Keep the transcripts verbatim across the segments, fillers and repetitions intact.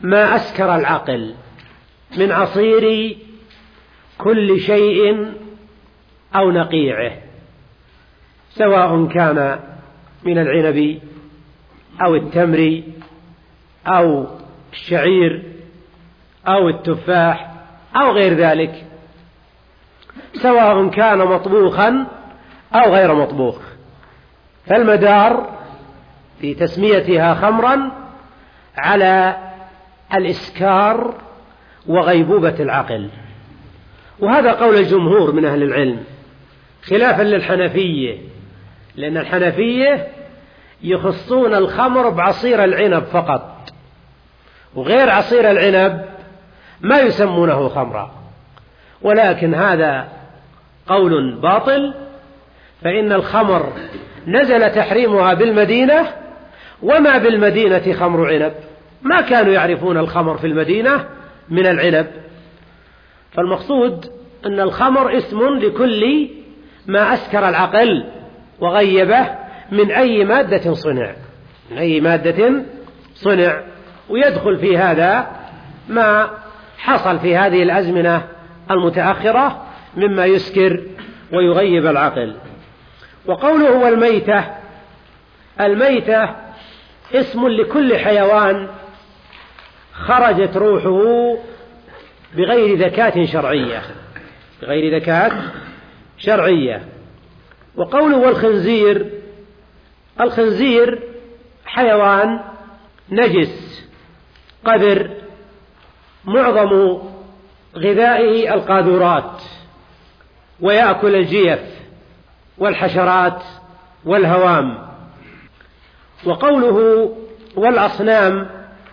ما أسكر العقل من عصير كل شيء أو نقيعه، سواء كان من العنب أو التمر أو الشعير أو التفاح أو غير ذلك، سواء كان مطبوخا أو غير مطبوخ. فالمدار في تسميتها خمرا على الإسكار وغيبوبة العقل، وهذا قول الجمهور من أهل العلم، خلافا للحنفية، لأن الحنفية يخصون الخمر بعصير العنب فقط، وغير عصير العنب ما يسمونه خمرا. ولكن هذا قول باطل، فإن الخمر نزل تحريمها بالمدينة، وما بالمدينة خمر عنب، ما كانوا يعرفون الخمر في المدينة من العنب. فالمقصود أن الخمر اسم لكل ما أسكر العقل وغيبه من أي مادة صنع، من أي مادة صنع. ويدخل في هذا ما حصل في هذه الأزمنة المتأخرة مما يسكر ويغيب العقل. وقوله والميتة، الميتة اسم لكل حيوان خرجت روحه بغير ذكاة شرعية، بغير ذكاة شرعية. وقوله والخنزير، الخنزير حيوان نجس قذر معظم غذائه القاذورات، ويأكل الجيف والحشرات والهوام. وقوله والأصنام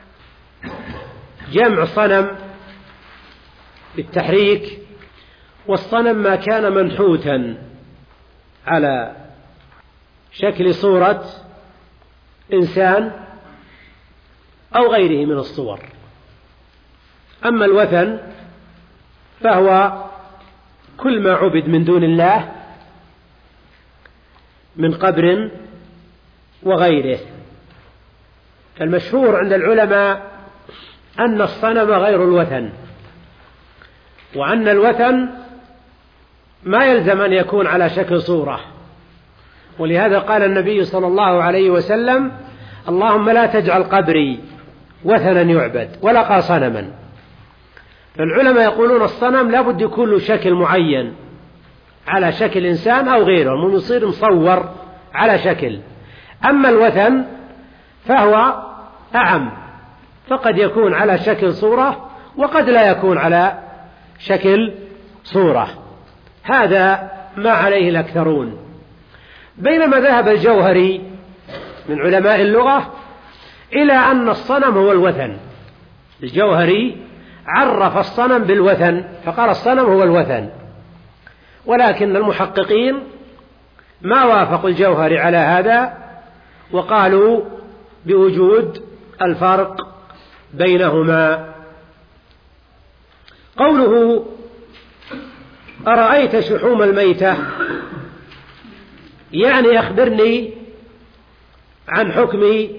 جمع صنم بالتحريك، والصنم ما كان منحوتا على شكل صورة إنسان أو غيره من الصور. أما الوثن فهو كل ما عبد من دون الله من قبر وغيره. فالمشهور عند العلماء أن الصنم غير الوثن، وأن الوثن ما يلزم أن يكون على شكل صورة. ولهذا قال النبي صلى الله عليه وسلم: اللهم لا تجعل قبري وثنا يعبد ولقى صنما. فالعلماء يقولون الصنم لا بد يكون له شكل معين على شكل إنسان أو غيره، من يصير مصور على شكل. أما الوثن فهو أعم، فقد يكون على شكل صورة وقد لا يكون على شكل صورة. هذا ما عليه الأكثرون. بينما ذهب الجوهري من علماء اللغة إلى أن الصنم هو الوثن. الجوهري عرف الصنم بالوثن فقال الصنم هو الوثن، ولكن المحققين ما وافقوا الجوهري على هذا، وقالوا بوجود الفرق بينهما. قوله أرأيت شحوم الميتة، يعني أخبرني عن حكم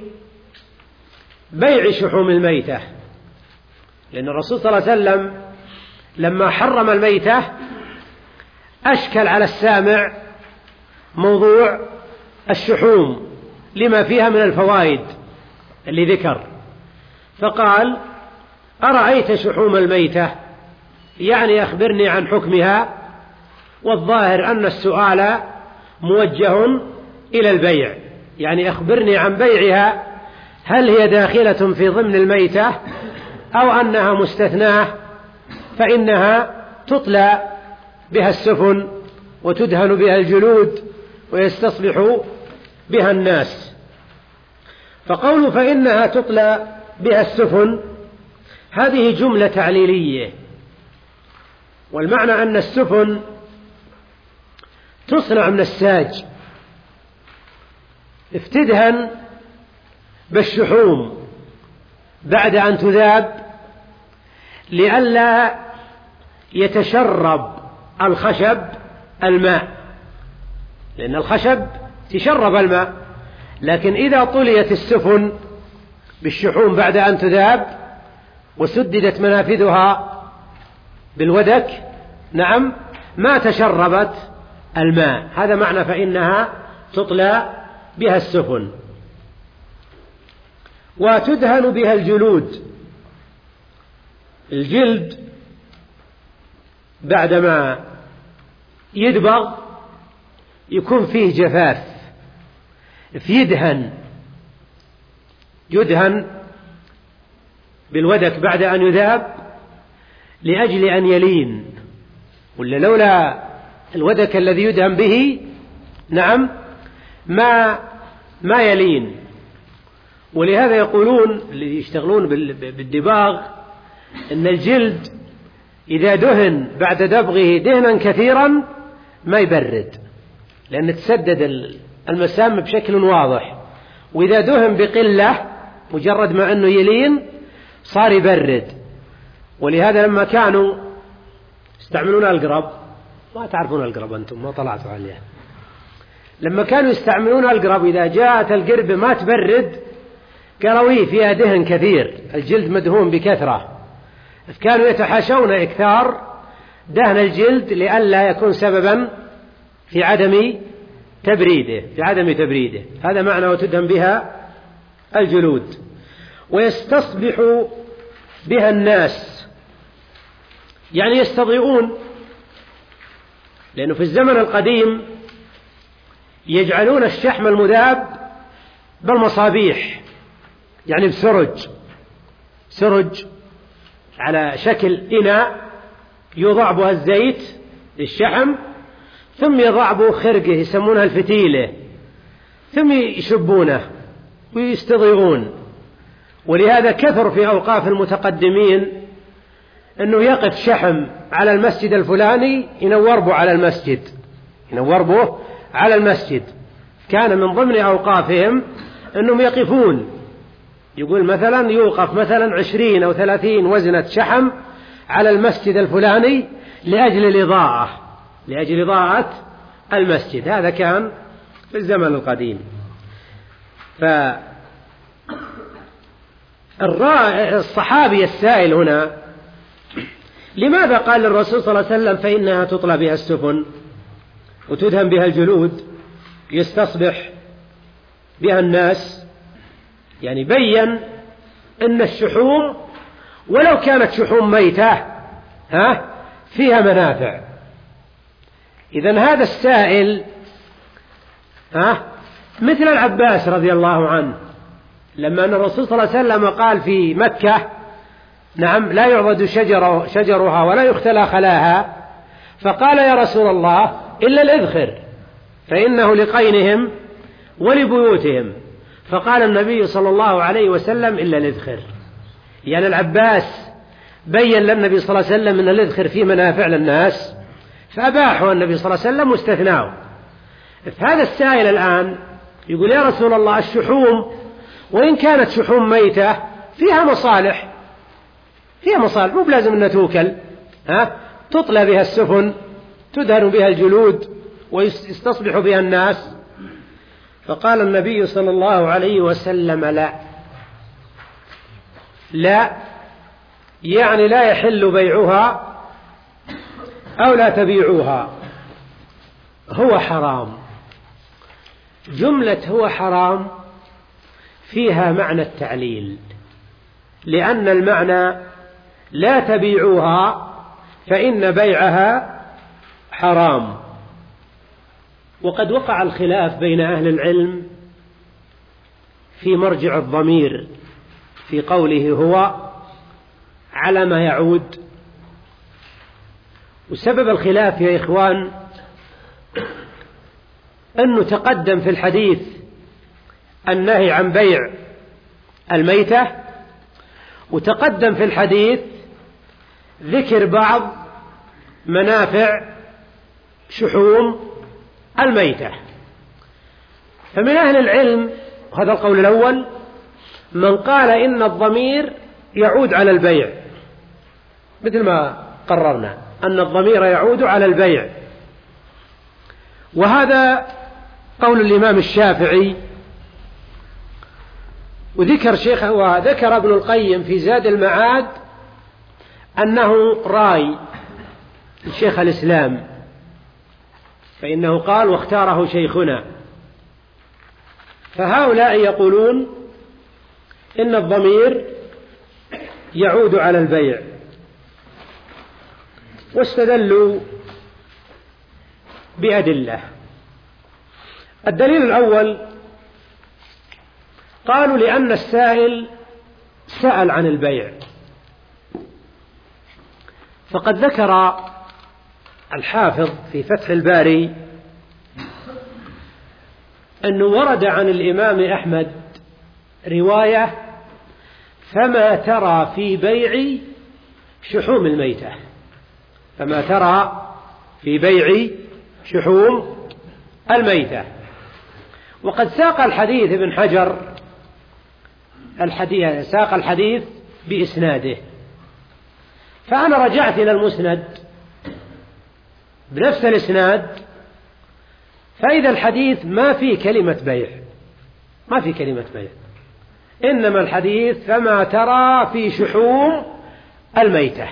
بيع شحوم الميتة، لأن الرسول صلى الله عليه وسلم لما حرم الميتة أشكل على السامع موضوع الشحوم لما فيها من الفوائد اللي ذكر، فقال أرأيت شحوم الميتة، يعني أخبرني عن حكمها. والظاهر أن السؤال موجه إلى البيع، يعني أخبرني عن بيعها، هل هي داخلة في ضمن الميتة أو أنها مستثناة فإنها تطلى بها السفن وتدهن بها الجلود ويستصبح بها الناس. فقوله فإنها تطلى بها السفن هذه جملة تعليلية، والمعنى أن السفن تصنع من الساج، افتدهن بالشحوم بعد أن تذاب لئلا يتشرب الخشب الماء، لأن الخشب تشرب الماء. لكن إذا طليت السفن بالشحوم بعد أن تذاب وسددت منافذها بالودك نعم ما تشربت الماء، هذا معنى فإنها تطلى بها السفن. وتدهن بها الجلود، الجلد بعدما يدبغ يكون فيه جفاف فيدهن، يدهن بالودك بعد أن يذاب لأجل أن يلين، ولا لولا الودك الذي يدهن به نعم ما ما يلين. ولهذا يقولون اللي يشتغلون بالدباغ أن الجلد إذا دهن بعد دبغه دهنا كثيرا ما يبرد، لأن تسدد المسام بشكل واضح، وإذا دهن بقلة مجرد ما أنه يلين صار يبرد. ولهذا لما كانوا يستعملون القرب، ما تعرفون القرب أنتم ما طلعتوا عليها، لما كانوا يستعملون القرب إذا جاءت القربة ما تبرد قروي فيها دهن كثير، الجلد مدهون بكثرة، كانوا يتحاشون إكثار دهن الجلد لئلا يكون سببا في عدم تبريده في عدم تبريده هذا معنى وتدهن بها الجلود. ويستصبح بها الناس، يعني يستضيئون، لأنه في الزمن القديم يجعلون الشحم المذاب بالمصابيح، يعني بسرج، سرج على شكل إناء يوضع بها الزيت للشحم، ثم يضع به خرقه يسمونها الفتيلة، ثم يشبونه ويستضيئون. ولهذا كثر في أوقاف المتقدمين أنه يقف شحم على المسجد الفلاني ينور به على المسجد ينور به على المسجد كان من ضمن أوقافهم أنهم يقفون، يقول مثلا يوقف مثلا عشرين أو ثلاثين وزنة شحم على المسجد الفلاني لأجل الإضاءة لأجل إضاءة المسجد. هذا كان في الزمن القديم. فالصحابي السائل هنا لماذا قال للرسول صلى الله عليه وسلم فإنها تطلى بها السفن وتدهن بها الجلود يستصبح بها الناس؟ يعني بين أن الشحوم ولو كانت شحوم ميتة ها فيها منافع. إذن هذا السائل ها مثل العباس رضي الله عنه لما أن الرسول صلى الله عليه وسلم قال في مكة نعم لا يعضد شجر شجرها ولا يختلى خلاها، فقال يا رسول الله إلا الإذخر فإنه لقينهم ولبيوتهم، فقال النبي صلى الله عليه وسلم إلا الإذخر. يعني العباس بين للنبي صلى الله عليه وسلم أن الإذخر فيه منافع للناس فأباحه النبي صلى الله عليه وسلم واستثناه. فهذا السائل الآن يقول يا رسول الله الشحوم وإن كانت شحوم ميتة فيها مصالح فيها مصالح مو بلازم أنها توكل ها تطلى بها السفن تدهن بها الجلود ويستصبح بها الناس. فقال النبي صلى الله عليه وسلم لا لا يعني لا يحل بيعها أو لا تبيعوها، هو حرام. جملة هو حرام فيها معنى التعليل، لأن المعنى لا تبيعوها فإن بيعها حرام. وقد وقع الخلاف بين أهل العلم في مرجع الضمير في قوله هو على ما يعود. وسبب الخلاف يا إخوان أنه تقدم في الحديث النهي عن بيع الميتة، وتقدم في الحديث ذكر بعض منافع شحوم الميتة. فمن أهل العلم هذا القول الأول من قال إن الضمير يعود على البيع، مثل ما قررنا أن الضمير يعود على البيع، وهذا قول الإمام الشافعي. وذكر شيخ وذكر ابن القيم في زاد المعاد أنه راي شيخ الإسلام، فإنه قال واختاره شيخنا. فهؤلاء يقولون إن الضمير يعود على البيع، واستدلوا بأدلة. الدليل الأول قالوا لأن السائل سأل عن البيع، فقد ذكر الحافظ في فتح الباري أنه ورد عن الإمام أحمد رواية فما ترى في بيع شحوم الميتة، فما ترى في بيع شحوم الميتة. وقد ساق الحديث ابن حجر الحديث ساق الحديث بإسناده، فأنا رجعت إلى المسند بنفس الإسناد، فإذا الحديث ما في كلمة بيع، ما في كلمة بيع، إنما الحديث فما ترى في شحوم الميتة.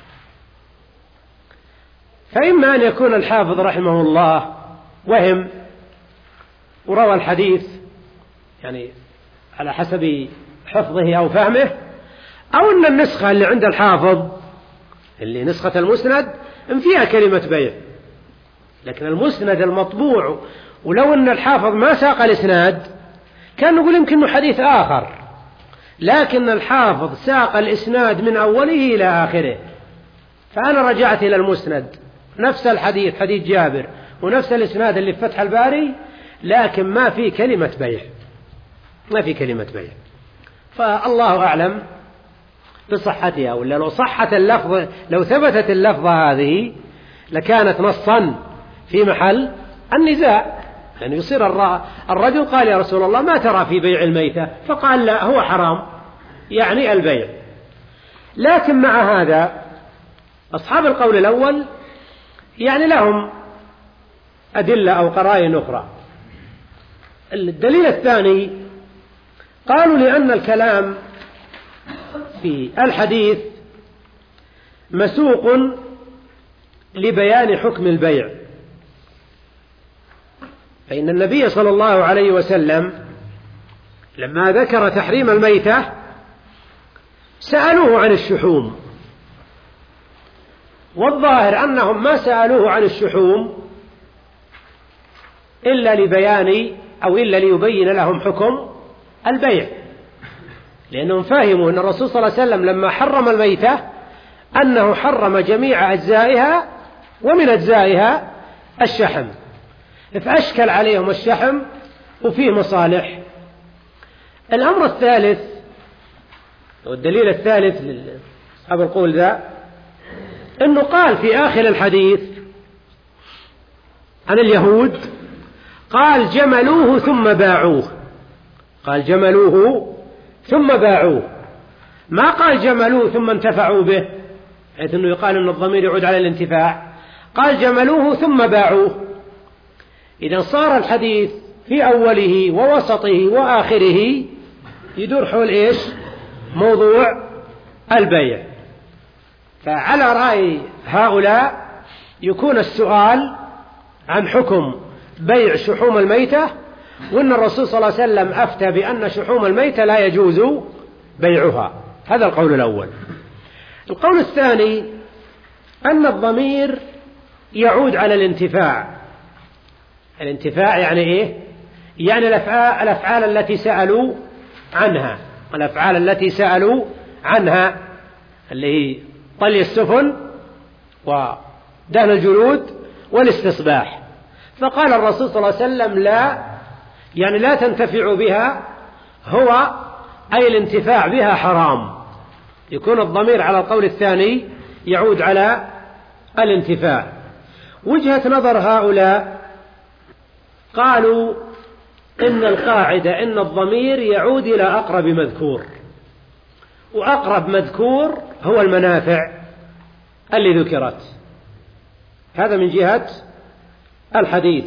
فإما أن يكون الحافظ رحمه الله وهم وروى الحديث يعني على حسب حفظه أو فهمه، أو أن النسخة اللي عند الحافظ اللي نسخة المسند إن فيها كلمة بيع، لكن المسند المطبوع ولو أن الحافظ ما ساق الإسناد كان نقول يمكن حديث آخر، لكن الحافظ ساق الإسناد من أوله إلى آخره. فأنا رجعت إلى المسند نفس الحديث حديث جابر ونفس الإسناد اللي في فتح الباري، لكن ما في كلمة بيع، ما في كلمة بيع. فالله أعلم بصحتها، ولا لو صحت اللفظة، لو ثبتت اللفظة هذه لكانت نصا في محل النزاع. يعني يصير الرجل قال يا رسول الله ما ترى في بيع الميتة؟ فقال لا هو حرام، يعني البيع. لكن مع هذا أصحاب القول الأول يعني لهم أدلة أو قرائن أخرى. الدليل الثاني قالوا لأن الكلام في الحديث مسوق لبيان حكم البيع، فإن النبي صلى الله عليه وسلم لما ذكر تحريم الميتة سألوه عن الشحوم، والظاهر أنهم ما سألوه عن الشحوم إلا لبيان أو إلا ليبين لهم حكم البيع، لأنهم فهموا أن الرسول صلى الله عليه وسلم لما حرم الميتة أنه حرم جميع أجزائها ومن أجزائها الشحم، فأشكل عليهم الشحم وفيه مصالح. الأمر الثالث والدليل الثالث لأصحاب القول ذا أنه قال في آخر الحديث عن اليهود قال جملوه ثم باعوه، قال جملوه ثم باعوه، ما قال جملوه ثم انتفعوا به، حيث أنه يقال أن الضمير يعود على الانتفاع، قال جملوه ثم باعوه. إذا صار الحديث في أوله ووسطه وآخره يدور حول إيش؟ موضوع البيع. فعلى رأي هؤلاء يكون السؤال عن حكم بيع شحوم الميتة، وأن الرسول صلى الله عليه وسلم أفتى بأن شحوم الميتة لا يجوز بيعها. هذا القول الأول. القول الثاني أن الضمير يعود على الانتفاع. الانتفاع يعني إيه؟ يعني الأفعال, الأفعال التي سألوا عنها، الأفعال التي سألوا عنها اللي هي طلي السفن ودهن الجلود والاستصباح. فقال الرسول صلى الله عليه وسلم لا، يعني لا تنتفع بها، هو أي الانتفاع بها حرام. يكون الضمير على القول الثاني يعود على الانتفاع. وجهة نظر هؤلاء قالوا إن القاعدة إن الضمير يعود إلى أقرب مذكور، وأقرب مذكور هو المنافع اللي ذكرت. هذا من جهة الحديث.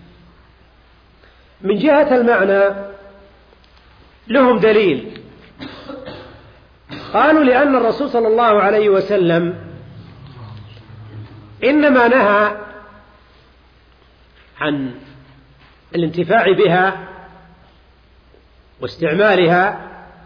من جهة المعنى لهم دليل، قالوا لأن الرسول صلى الله عليه وسلم إنما نهى عن الانتفاع بها واستعمالها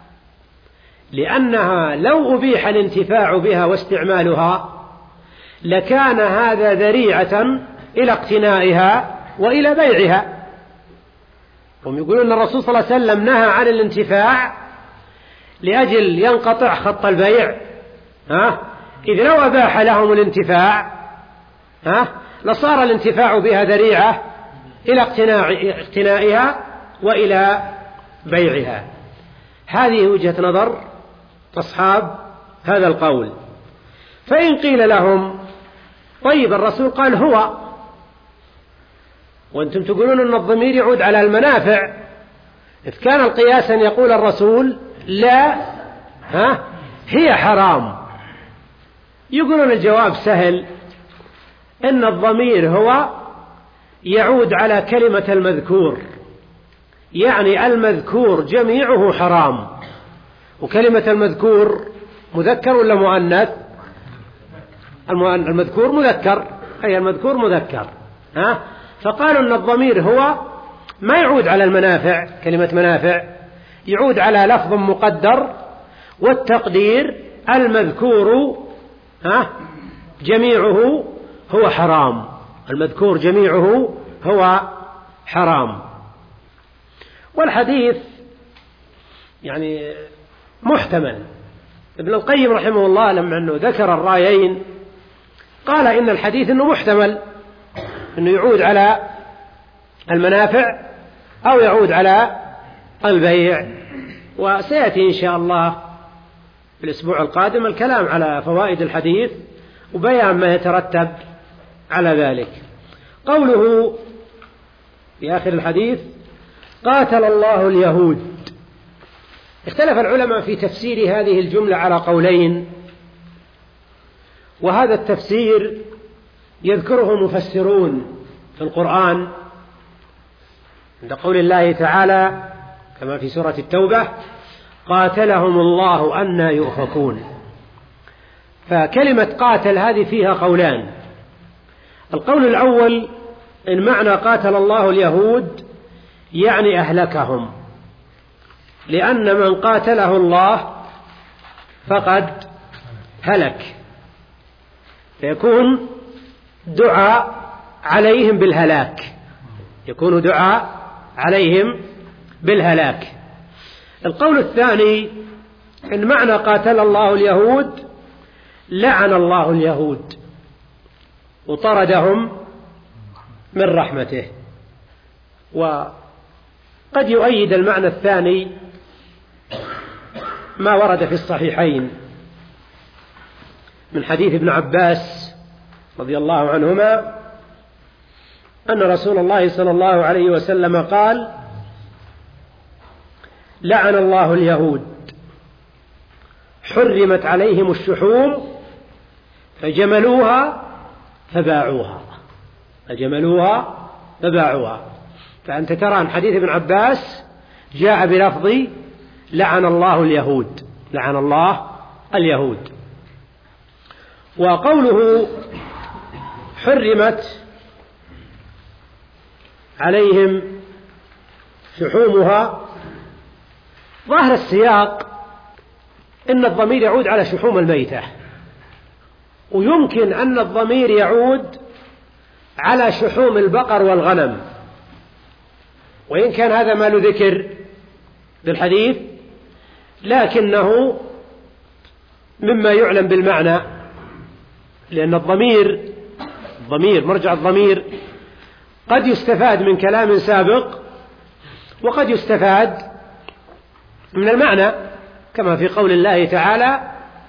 لأنها لو أبيح الانتفاع بها واستعمالها لكان هذا ذريعة إلى اقتنائها وإلى بيعها. هم يقولون أن الرسول صلى الله عليه وسلم نهى عن الانتفاع لأجل ينقطع خط البيع، ها؟ إذ لو أباح لهم الانتفاع ها؟ لصار الانتفاع بها ذريعة إلى اقتنائها وإلى بيعها. هذه وجهة نظر أصحاب هذا القول. فإن قيل لهم طيب الرسول قال هو، وأنتم تقولون أن الضمير يعود على المنافع، إذ كان القياس أن يقول الرسول لا ها هي حرام، يقولون الجواب سهل، إن الضمير هو يعود على كلمة المذكور، يعني المذكور جميعه حرام. وكلمة المذكور مذكر ولا مؤنث؟ المذكور مذكر، أي المذكور مذكر، ها؟ فقالوا أن الضمير هو ما يعود على المنافع، كلمة منافع يعود على لفظ مقدر، والتقدير المذكور ها جميعه هو حرام، المذكور جميعه هو حرام. والحديث يعني محتمل. ابن القيم رحمه الله لما أنه ذكر الرأيين قال إن الحديث أنه محتمل، أنه يعود على المنافع أو يعود على البيع. وسيأتي إن شاء الله في الأسبوع القادم الكلام على فوائد الحديث وبيان ما يترتب على ذلك. قوله في آخر الحديث قاتل الله اليهود، اختلف العلماء في تفسير هذه الجملة على قولين، وهذا التفسير يذكره مفسرون في القرآن عند قول الله تعالى كما في سورة التوبة قاتلهم الله أنى يؤفكون. فكلمة قاتل هذه فيها قولان. القول الأول إن معنى قاتل الله اليهود يعني أهلكهم، لأن من قاتله الله فقد هلك، فيكون دعاء عليهم بالهلاك، يكون دعاء عليهم بالهلاك. القول الثاني إن معنى قاتل الله اليهود لعن الله اليهود وطردهم من رحمته. وقد يؤيد المعنى الثاني ما ورد في الصحيحين من حديث ابن عباس رضي الله عنهما أن رسول الله صلى الله عليه وسلم قال لعن الله اليهود حرمت عليهم الشحوم فجملوها فباعوها، فجملوها فباعوها. فأنت ترى أن حديث ابن عباس جاء بلفظ لعن الله اليهود، لعن الله اليهود. وقوله حرمت عليهم شحومها، ظاهر السياق إن الضمير يعود على شحوم الميتة، ويمكن أن الضمير يعود على شحوم البقر والغنم، وإن كان هذا ما له ذكر بالحديث لكنه مما يعلم بالمعنى، لأن الضمير الضمير مرجع الضمير قد يستفاد من كلام سابق وقد يستفاد من المعنى، كما في قول الله تعالى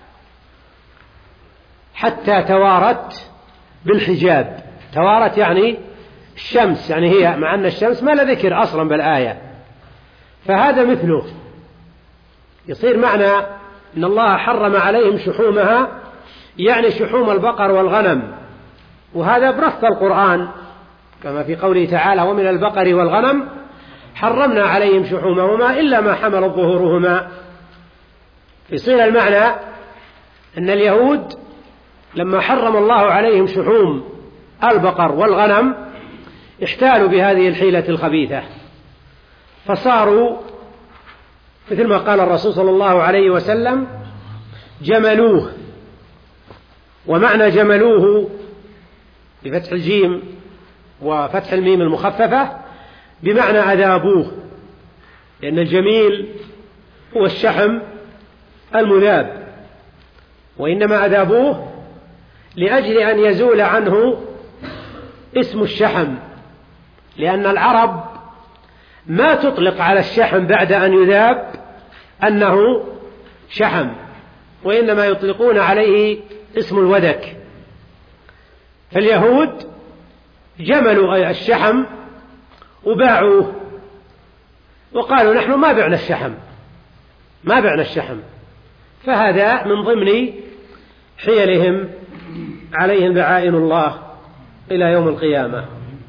حتى توارت بالحجاب. توارت يعني الشمس، يعني هي مع أن الشمس ما لا ذكر أصلا بالآية، فهذا مثله يصير معنى أن الله حرم عليهم شحومها يعني شحوم البقر والغنم، وهذا بنص القرآن كما في قوله تعالى ومن البقر والغنم حرمنا عليهم شحومهما إلا ما حملت ظهورهما يصير المعنى أن اليهود لما حرم الله عليهم شحوم البقر والغنم احتالوا بهذه الحيلة الخبيثة، فصاروا مثل ما قال الرسول صلى الله عليه وسلم جملوه. ومعنى جملوه بفتح الجيم وفتح الميم المخففة بمعنى أذابوه، لأن الجميل هو الشحم المذاب، وإنما أذابوه لأجل أن يزول عنه اسم الشحم، لأن العرب ما تطلق على الشحم بعد أن يذاب أنه شحم، وإنما يطلقون عليه اسم الودك. فاليهود جملوا الشحم وباعوه وقالوا نحن ما بعنا الشحم ما بعنا الشحم فهذا من ضمن حيلهم عليهم لعائن الله إلى يوم القيامة.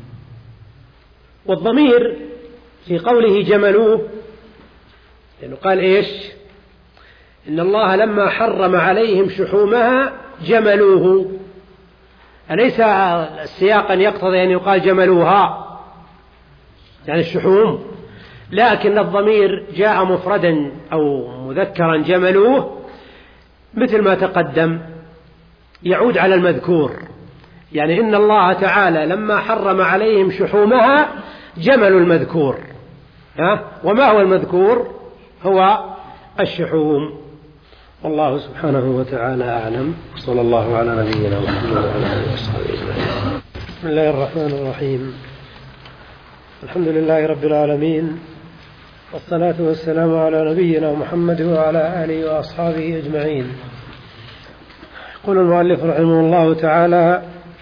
والضمير في قوله جملوه لأنه قال إيش؟ إن الله لما حرم عليهم شحومها جملوه، أليس السياق أن يقتضي أن يقال جملوها يعني الشحوم، لكن الضمير جاء مفردا أو مذكرا جملوه مثل ما تقدم يعود على المذكور، يعني إن الله تعالى لما حرم عليهم شحومها جملوا المذكور. ها؟ وما هو المذكور؟ هو الشحوم. والله سبحانه وتعالى أعلم، صلى الله على نبينا محمد وعلى آله وصحبه أجمعين. بسم الله الرحمن الرحيم، الحمد لله رب العالمين، والصلاة والسلام على نبينا محمد وعلى آله وأصحابه أجمعين. يقول المؤلف رحمه الله تعالى: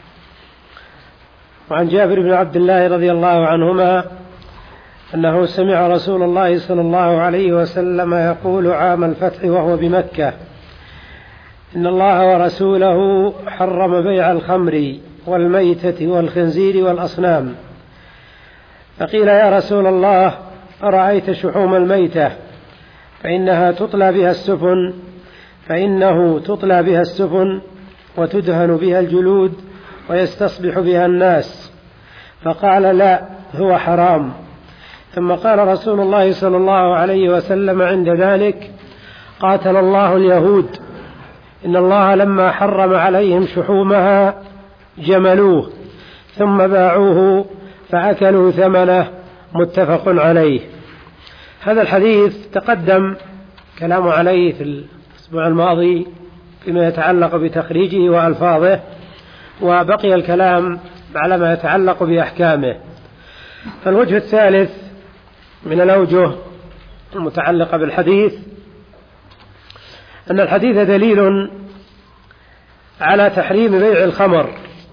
وعن جابر بن عبد الله رضي الله عنهما أنه سمع رسول الله صلى الله عليه وسلم يقول عام الفتح وهو بمكة: إن الله ورسوله حرم بيع الخمر والميتة والخنزير والأصنام. فقيل: يا رسول الله، أرأيت شحوم الميتة فإنها تطلى بها السفن فإنه تطلى بها السفن وتدهن بها الجلود ويستصبح بها الناس. فقال: لا، هو حرام. ثم قال رسول الله صلى الله عليه وسلم عند ذلك: قاتل الله اليهود، إن الله لما حرم عليهم شحومها جملوه ثم باعوه فأكلوا ثمنه. متفق عليه. هذا الحديث تقدم كلام عليه في الأسبوع الماضي فيما يتعلق بتخريجه وألفاظه، وبقي الكلام على ما يتعلق بأحكامه. فالوجه الثالث من الأوجه المتعلقة بالحديث أن الحديث دليل على تحريم بيع الخمر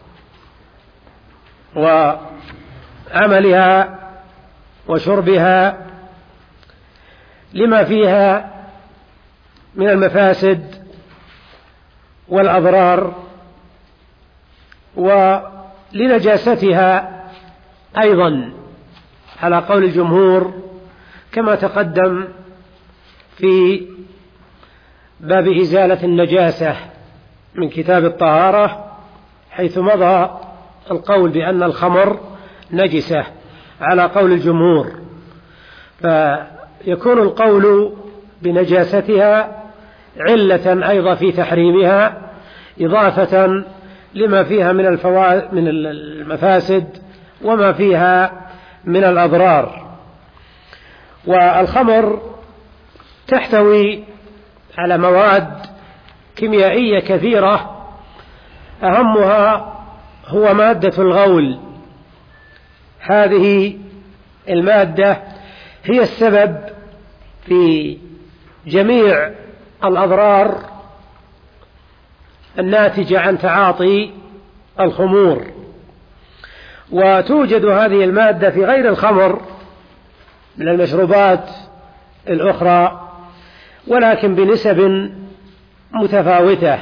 وعملها وشربها لما فيها من المفاسد والأضرار ولنجاستها أيضا على قول الجمهور، كما تقدم في باب إزالة النجاسة من كتاب الطهارة، حيث مضى القول بأن الخمر نجسة على قول الجمهور، فيكون القول بنجاستها علة أيضا في تحريمها، إضافة لما فيها من الفوائد من المفاسد وما فيها من الأضرار. والخمر تحتوي على مواد كيميائية كثيرة، أهمها هو مادة الغول. هذه المادة هي السبب في جميع الأضرار الناتجة عن تعاطي الخمور، وتوجد هذه المادة في غير الخمر من المشروبات الأخرى، ولكن بنسب متفاوتة.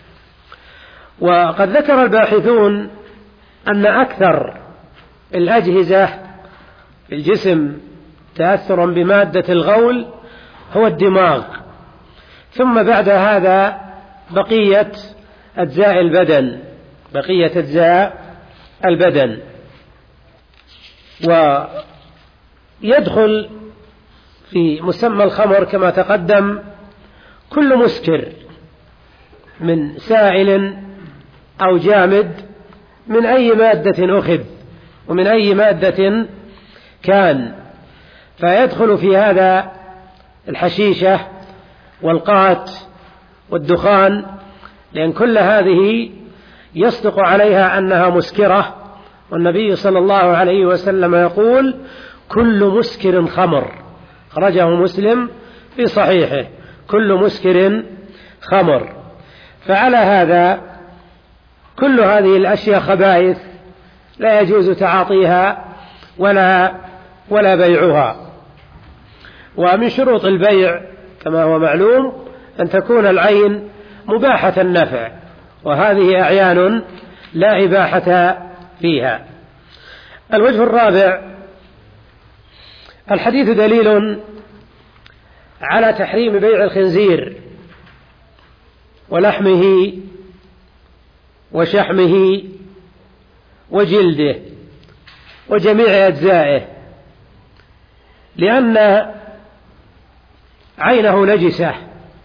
وقد ذكر الباحثون أن أكثر الأجهزة في الجسم تأثرا بمادة الغول هو الدماغ، ثم بعد هذا بقية أجزاء البدن بقية أجزاء البدن ويدخل في مسمى الخمر كما تقدم كل مسكر من سائل أو جامد من أي مادة أخذ ومن أي مادة كان، فيدخل في هذا الحشيشة والقات والدخان، لأن كل هذه يصدق عليها أنها مسكرة، والنبي صلى الله عليه وسلم يقول كل مسكر خمر، خرجه مسلم في صحيحه، كل مسكر خمر. فعلى هذا كل هذه الأشياء خبائث لا يجوز تعاطيها ولا ولا بيعها. ومن شروط البيع كما هو معلوم أن تكون العين مباحة النفع، وهذه أعيان لا إباحة فيها. الوجه الرابع: الحديث دليل على تحريم بيع الخنزير ولحمه وشحمه وجلده وجميع أجزائه، لأن عينه نجسة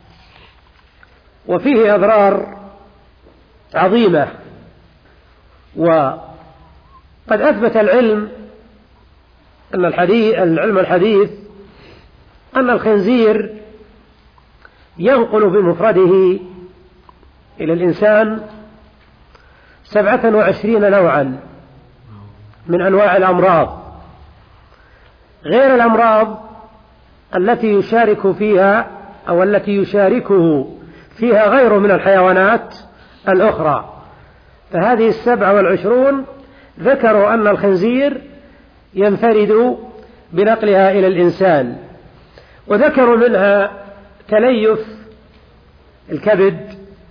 وفيه أضرار عظيمة. وقد أثبت العلم أن الحديث العلم الحديث أن الخنزير ينقل بمفرده إلى الإنسان سبعة وعشرين نوعا من أنواع الأمراض، غير الأمراض التي يشارك فيها أو التي يشاركه فيها غيره من الحيوانات الأخرى. فهذه السبعة والعشرون ذكروا أن الخنزير ينفرد بنقلها إلى الإنسان، وذكروا منها تليف الكبد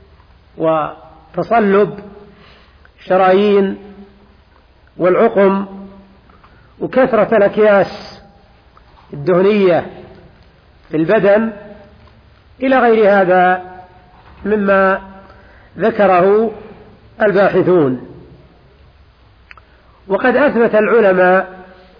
وتصلب الشرايين والعقم وكثرة الأكياس الدهنية في البدن إلى غير هذا مما ذكره الباحثون. وقد أثبت العلماء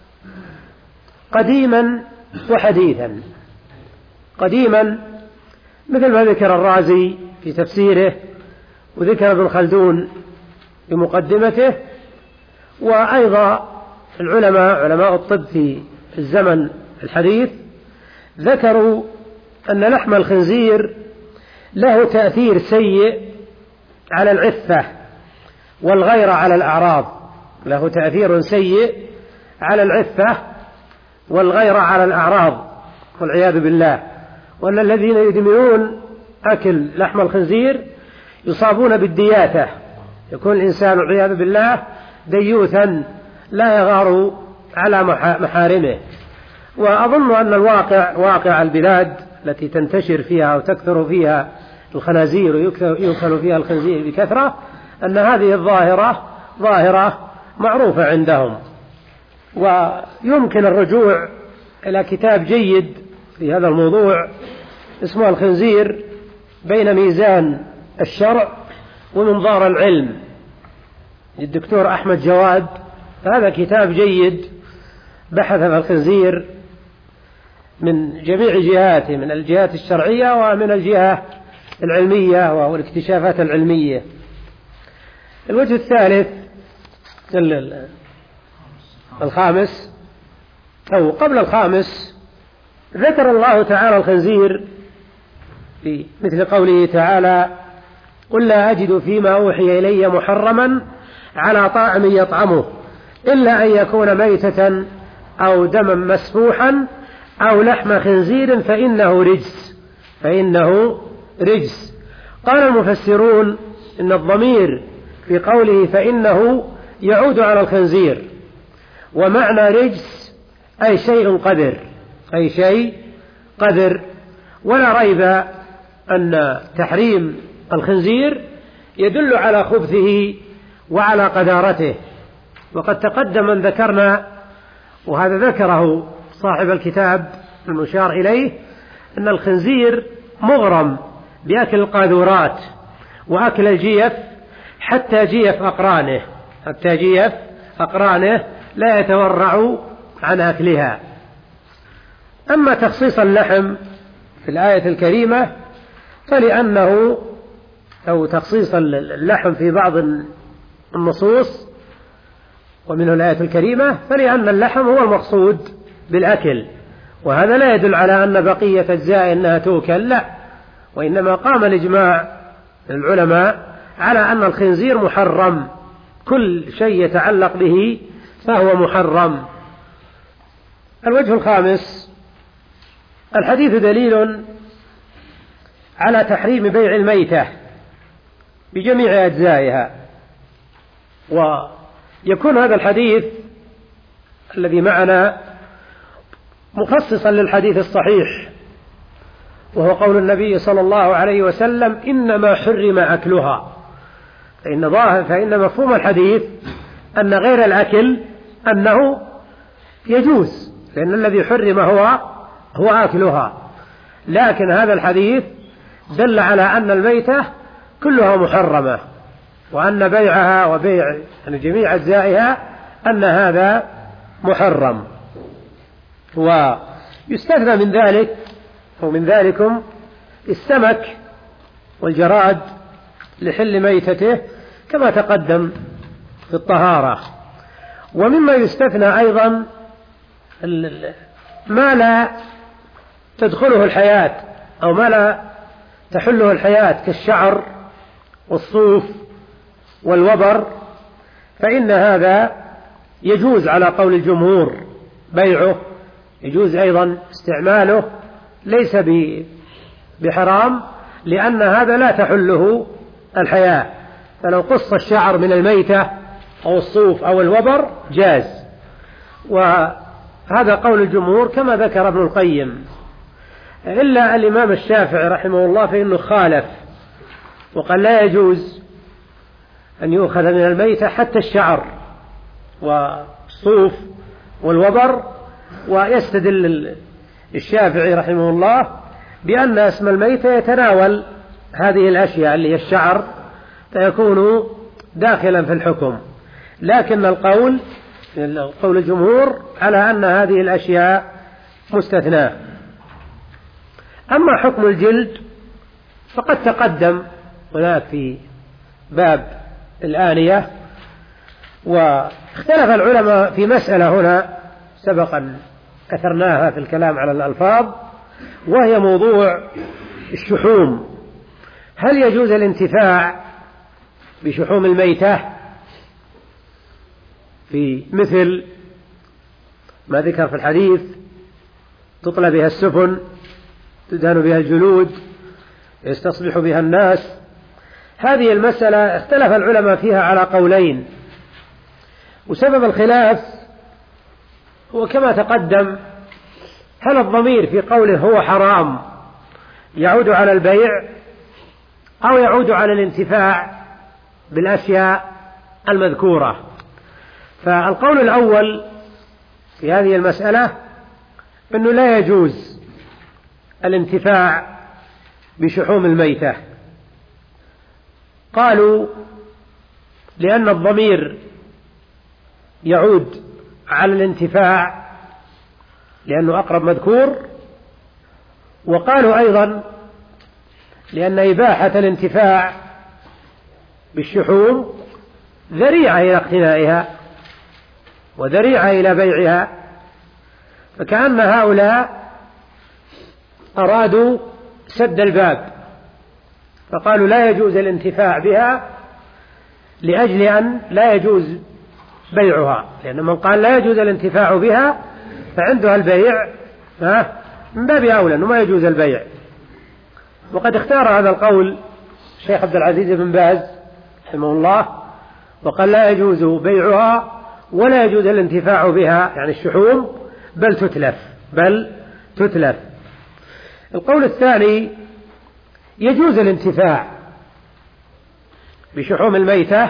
قديما وحديثا، قديما مثل ما ذكر الرازي في تفسيره وذكر ابن خلدون بمقدمته، وأيضا العلماء علماء الطب في الزمن الحديث ذكروا أن لحم الخنزير له تأثير سيء على العفة والغيرة على الأعراض، له تأثير سيء على العفة والغيرة على الأعراض والعياذ بالله، وأن الذين يدمنون أكل لحم الخنزير يصابون بالدياثة، يكون الإنسان والعياذ بالله ديوثا لا يغار على محارمه. وأظن أن الواقع واقع البلاد التي تنتشر فيها وتكثر فيها الخنازير ويؤكل فيها الخنزير بكثرة، أن هذه الظاهرة ظاهرة معروفة عندهم. ويمكن الرجوع إلى كتاب جيد في هذا الموضوع اسمه الخنزير بين ميزان الشرع ومنظار العلم للدكتور أحمد جواد. هذا كتاب جيد بحث في الخنزير من جميع جهاته، من الجهات الشرعية ومن الجهة العلمية والاكتشافات العلمية. الوجه الثالث الخامس أو قبل الخامس ذكر الله تعالى الخنزير في مثل قوله تعالى: قل لا أجد فيما أوحي إلي محرما على طاعم يطعمه إلا أن يكون ميتة أو دما مسفوحا أو لحم خنزير فإنه رجس فإنه رجس. قال المفسرون إن الضمير في قوله فإنه يعود على الخنزير، ومعنى رجس أي شيء قذر، أي شيء قذر. ولا ريب أن تحريم الخنزير يدل على خبثه وعلى قذارته. وقد تقدم أن ذكرنا، وهذا ذكره صاحب الكتاب المشار إليه، أن الخنزير مغرم بأكل القاذورات وأكل الجيف حتى جيف أقرانه حتى جيف أقرانه لا يتورع عن أكلها. أما تخصيص اللحم في الآية الكريمة فلأنه أو تخصيص اللحم في بعض النصوص ومنه الآية الكريمة فلأن اللحم هو المقصود بالأكل، وهذا لا يدل على أن بقية أجزاء أنها توكل، لا، وإنما قام الإجماع العلماء على أن الخنزير محرم، كل شيء يتعلق به فهو محرم. الوجه الخامس: الحديث دليل على تحريم بيع الميتة بجميع أجزائها، ويكون هذا الحديث الذي معنا مخصصا للحديث الصحيح، وهو قول النبي صلى الله عليه وسلم: إنما حرم أكلها، فإن ظاهر فإن مفهوم الحديث أن غير الأكل أنه يجوز، لأن الذي حرم هو هو أكلها، لكن هذا الحديث دل على أن الميتة كلها محرمة، وأن بيعها وبيع يعني جميع أجزائها أن هذا محرم. ويستثنى من ذلك أو من ذلكم السمك والجراد لحل ميتته كما تقدم في الطهارة. ومما يستثنى أيضا ما لا تدخله الحياة أو ما لا تحله الحياة كالشعر والصوف والوبر، فإن هذا يجوز على قول الجمهور بيعه، يجوز أيضا استعماله، ليس بحرام، لأن هذا لا تحله الحياة، فلو قص الشعر من الميتة أو الصوف أو الوبر جاز. وهذا قول الجمهور كما ذكر ابن القيم، إلا الإمام الشافعي رحمه الله فإنه خالف وقال لا يجوز أن يؤخذ من الميتة حتى الشعر والصوف والوبر، ويستدل الشافعي رحمه الله بأن اسم الميتة يتناول هذه الأشياء اللي هي الشعر، فيكون داخلا في الحكم، لكن القول قول الجمهور على أن هذه الأشياء مستثناة. أما حكم الجلد فقد تقدم هناك في باب الآنية، واختلف العلماء في مسألة هنا سبقا أثرناها في الكلام على الألفاظ، وهي موضوع الشحوم. هل يجوز الانتفاع بشحوم الميتة في مثل ما ذكر في الحديث تطلى بها السفن، تدهن بها الجلود، يستصبح بها الناس؟ هذه المسألة اختلف العلماء فيها على قولين، وسبب الخلاف هو كما تقدم: هل الضمير في قوله هو حرام يعود على البيع أو يعود على الانتفاع بالأشياء المذكورة؟ فالقول الأول في هذه المسألة أنه لا يجوز الانتفاع بشحوم الميتة. قالوا لأن الضمير يعود على الانتفاع لأنه أقرب مذكور، وقالوا أيضا لأن إباحة الانتفاع بالشحوم ذريعة إلى اقتنائها وذريعة إلى بيعها، فكأن هؤلاء أرادوا سد الباب، فقالوا لا يجوز الانتفاع بها لأجل أن لا يجوز بيعها، لأن من قال لا يجوز الانتفاع بها فعندها البيع من باب أولى أنه ما يجوز البيع. وقد اختار هذا القول الشيخ عبد العزيز بن باز رحمه الله، وقال لا يجوز بيعها ولا يجوز الانتفاع بها يعني الشحوم، بل تتلف بل تتلف. القول الثاني: يجوز الانتفاع بشحوم الميتة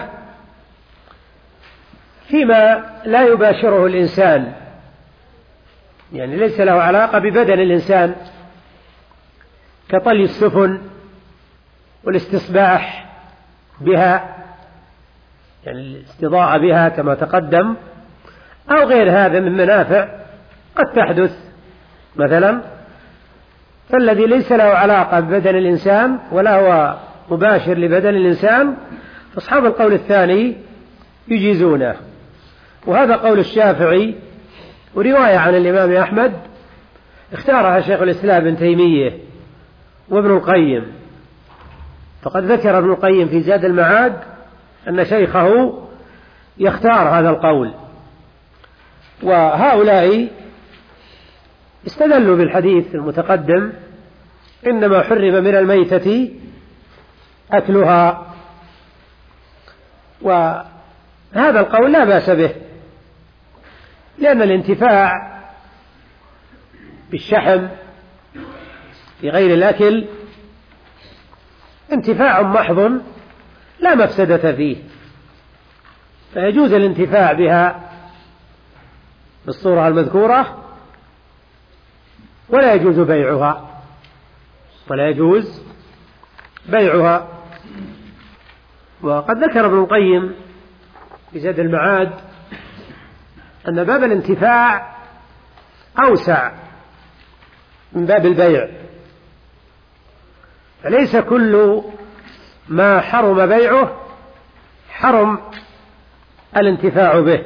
فيما لا يباشره الإنسان، يعني ليس له علاقة ببدن الإنسان، كطلي السفن والاستصباح بها، يعني الاستضاءة بها كما تقدم، أو غير هذا من منافع قد تحدث مثلا. فالذي ليس له علاقة ببدن الإنسان ولا هو مباشر لبدن الإنسان فأصحاب القول الثاني يجيزونه، وهذا قول الشافعي. ورواية عن الإمام أحمد اختارها شيخ الإسلام ابن تيمية وابن القيم، فقد ذكر ابن القيم في زاد المعاد أن شيخه يختار هذا القول. وهؤلاء استدلوا بالحديث المتقدم إنما حرم من الميتة أكلها، وهذا القول لا بأس به، لأن الانتفاع بالشحم في غير الأكل انتفاع محض لا مفسدة فيه، فيجوز الانتفاع بها بالصورة المذكورة، ولا يجوز بيعها ولا يجوز بيعها. وقد ذكر ابن القيم في زاد المعاد أن باب الانتفاع أوسع من باب البيع، فليس كل ما حرم بيعه حرم الانتفاع به،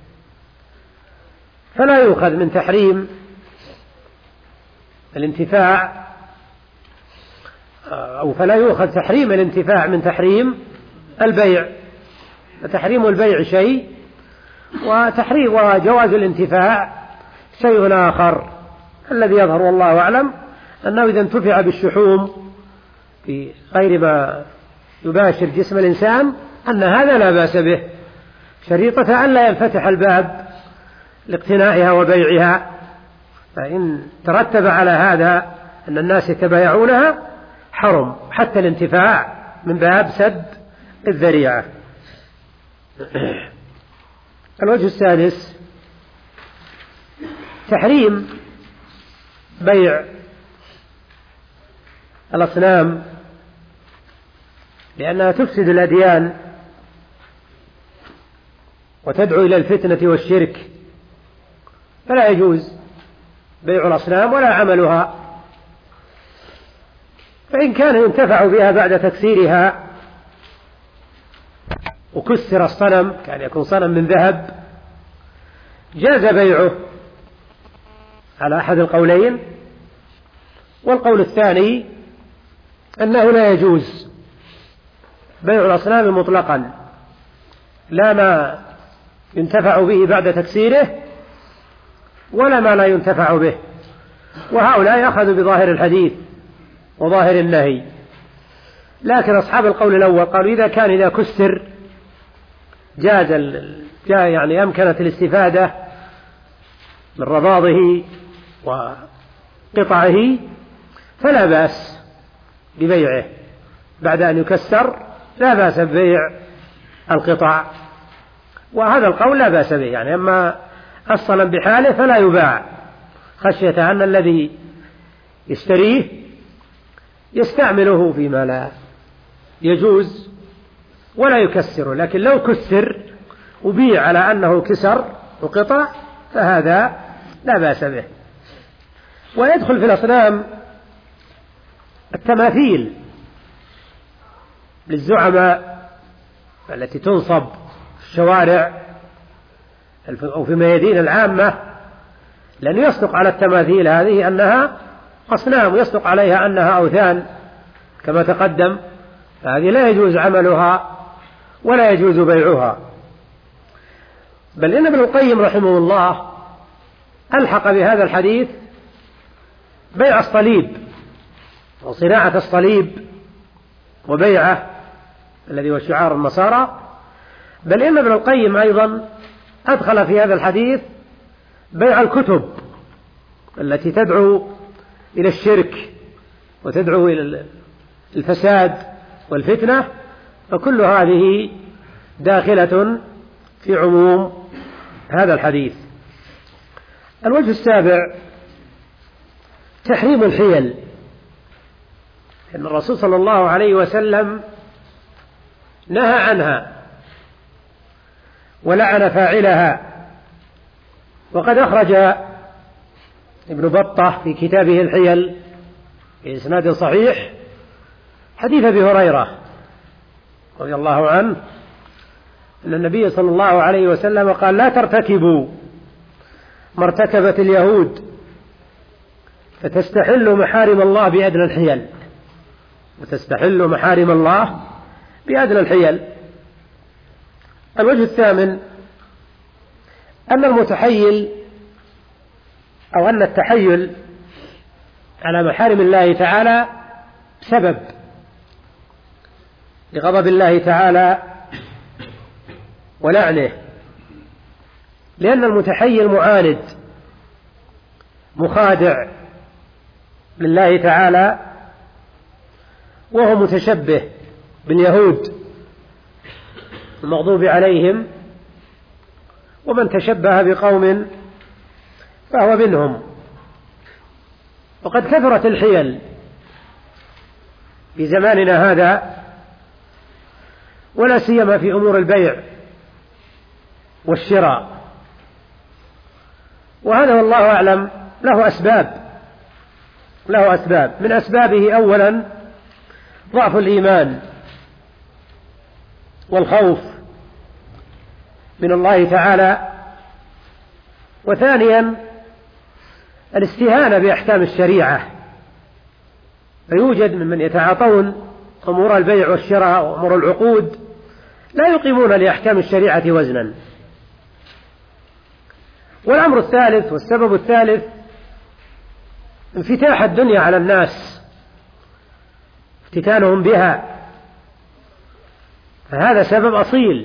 فلا يؤخذ من تحريم الانتفاع أو فلا يؤخذ تحريم الانتفاع من تحريم البيع، فتحريم البيع شيء وتحريم وجواز الانتفاع شيء آخر. الذي يظهر والله أعلم أنه إذا انتفع بالشحوم في غير ما يباشر جسم الإنسان أن هذا لا بأس به، شريطة أن لا ينفتح الباب لاقتنائها وبيعها، فإن ترتب على هذا أن الناس يتبايعونها حرم حتى الانتفاع من باب سد الذريعة. الوجه السادس تحريم بيع الأصنام، لأنها تفسد الأديان وتدعو إلى الفتنة والشرك، فلا يجوز بيع الأصنام ولا عملها، فإن كان ينتفع بها بعد تكسيرها وكسر الصنم كان يكون صنم من ذهب جاز بيعه على أحد القولين. والقول الثاني أنه لا يجوز بيع الأصنام مطلقا، لا ما ينتفع به بعد تكسيره ولا ما لا ينتفع به، وهؤلاء أخذوا بظاهر الحديث وظاهر النهي. لكن أصحاب القول الأول قالوا إذا كان إذا كسر جاز يعني أمكنت الاستفادة من رباضه وقطعه فلا بأس ببيعه بعد أن يكسر، لا بأس ببيع القطع، وهذا القول لا بأس به. يعني أما الصنم بحاله فلا يباع خشية أن الذي يشتريه يستعمله فيما لا يجوز ولا يكسره، لكن لو كسر وبيع على أنه كسر وقطع فهذا لا بأس به. ويدخل في الأصنام التماثيل للزعماء التي تنصب في الشوارع أو في الميادين العامة، لأن يصدق على التماثيل هذه أنها أصنام ويصدق عليها أنها أوثان كما تقدم، فهذه لا يجوز عملها ولا يجوز بيعها. بل إن ابن القيم رحمه الله ألحق بهذا الحديث بيع الصليب وصناعة الصليب وبيعه الذي هو شعار النصارى. بل إن ابن القيم أيضا أدخل في هذا الحديث بيع الكتب التي تدعو إلى الشرك وتدعو إلى الفساد والفتنة، فكل هذه داخلة في عموم هذا الحديث. الوجه السابع تحريم الحيل أن الرسول صلى الله عليه وسلم نهى عنها ولعن فاعلها. وقد أخرج ابن بطة في كتابه الحيل بإسناد صحيح حديث أبي هريرة رضي الله عنه أن النبي صلى الله عليه وسلم قال: لا ترتكبوا ما ارتكبت اليهود فتستحلوا محارم الله بأدنى الحيل وتستحلوا محارم الله بأدنى الحيل. الوجه الثامن أن المتحيل أو أن التحيل على محارم الله تعالى سبب لغضب الله تعالى ولعنه، لأن المتحيل معاند مخادع لله تعالى، وهو متشبه باليهود المغضوب عليهم، ومن تشبه بقوم فهو منهم. وقد كثرت الحيل في زماننا هذا، ولا سيما في أمور البيع والشراء، وهذا والله أعلم له أسباب له أسباب من أسبابه أولا ضعف الإيمان والخوف من الله تعالى، وثانيا الاستهانة بأحكام الشريعة، فيوجد ممن يتعاطون أمور البيع والشراء وأمور العقود لا يقيمون لأحكام الشريعة وزنا. والأمر الثالث والسبب الثالث انفتاح الدنيا على الناس، افتتانهم بها، فهذا سبب أصيل.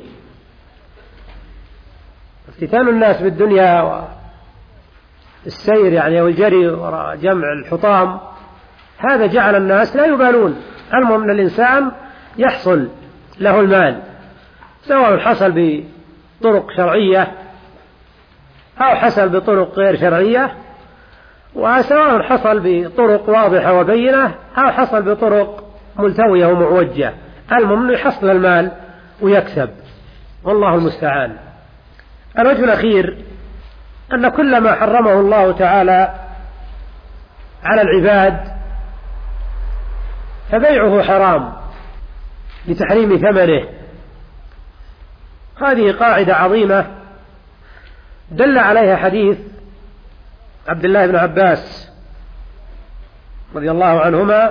افتتان الناس بالدنيا والسير يعني والجري وراء جمع الحطام، هذا جعل الناس لا يبالون. المهم أن الإنسان يحصل له المال، سواء حصل بطرق شرعية أو حصل بطرق غير شرعية، وسواء حصل بطرق واضحة وبينة أو حصل بطرق ملتوية ومعوجة، المهم أنه يحصل المال ويكسب، والله المستعان. الوجه الأخير أن كل ما حرمه الله تعالى على العباد فبيعه حرام لتحريم ثمنه. هذه قاعدة عظيمة دل عليها حديث عبد الله بن عباس رضي الله عنهما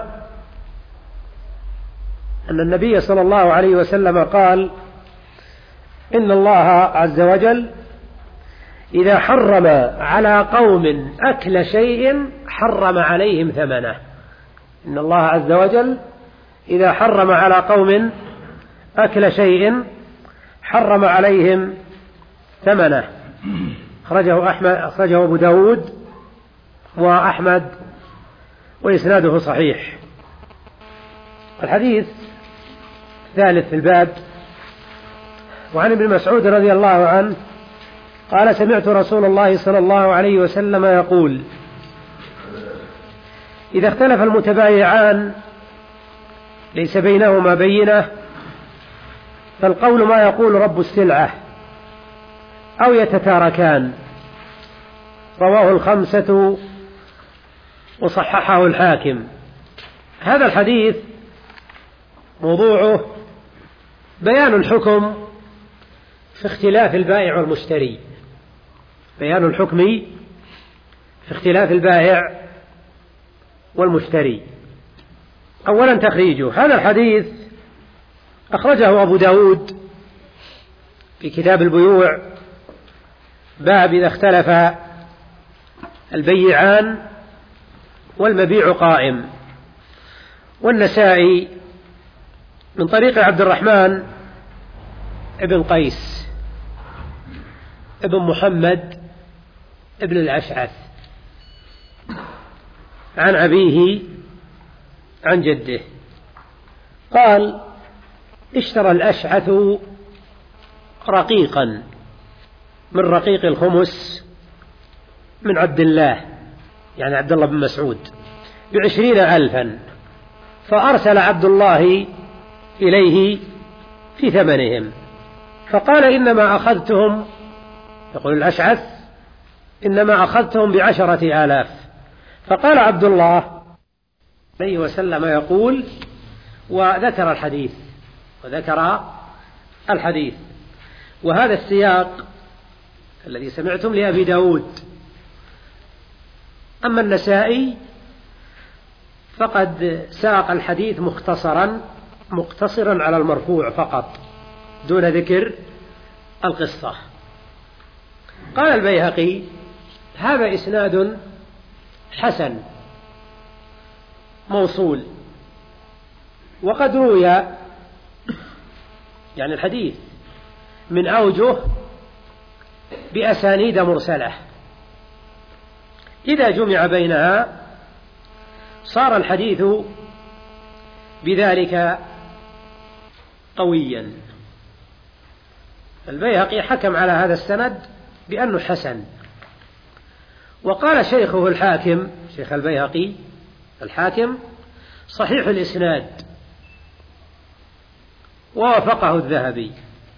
أن النبي صلى الله عليه وسلم قال: إن الله عز وجل إذا حرم على قوم أكل شيء حرم عليهم ثمنه. إن الله عز وجل إذا حرم على قوم أكل شيء حرم عليهم ثمنه. أخرجه أحمد أخرجه أبو داود وأحمد وإسناده صحيح. الحديث الثالث في الباب وعن ابن مسعود رضي الله عنه قال: سمعت رسول الله صلى الله عليه وسلم يقول: إذا اختلف المتبايعان ليس بينهما بينة فالقول ما يقول رب السلعة أو يتتاركان. رواه الخمسة وصححه الحاكم. هذا الحديث موضوعه بيان الحكم في اختلاف البائع والمشتري، بيان الحكم في اختلاف البائع والمشتري. أولا تخريجه. هذا الحديث أخرجه أبو داود في كتاب البيوع باب إذا اختلف البيعان والمبيع قائم، والنسائي من طريق عبد الرحمن ابن قيس ابن محمد ابن الأشعث عن أبيه عن جده قال: اشترى الأشعث رقيقا من رقيق الخمس من عبد الله، يعني عبد الله بن مسعود، بعشرين ألفا، فأرسل عبد الله إليه في ثمنهم فقال إنما أخذتهم، يقول الأشعث إنما أخذتهم بعشرة آلاف. فقال عبد الله عليه وسلم يقول وذكر الحديث وذكر الحديث وهذا السياق الذي سمعتم لأبي داود. أما النسائي فقد ساق الحديث مختصرا مقتصرا على المرفوع فقط دون ذكر القصة. قال البيهقي هذا إسناد حسن موصول، وقد روي يعني الحديث من أوجه بأسانيد مرسلة، إذا جمع بينها صار الحديث بذلك قويا. البيهقي حكم على هذا السند بأنه حسن، وقال شيخه الحاكم شيخ البيهقي الحاكم صحيح الإسناد، ووافقه الذهبي.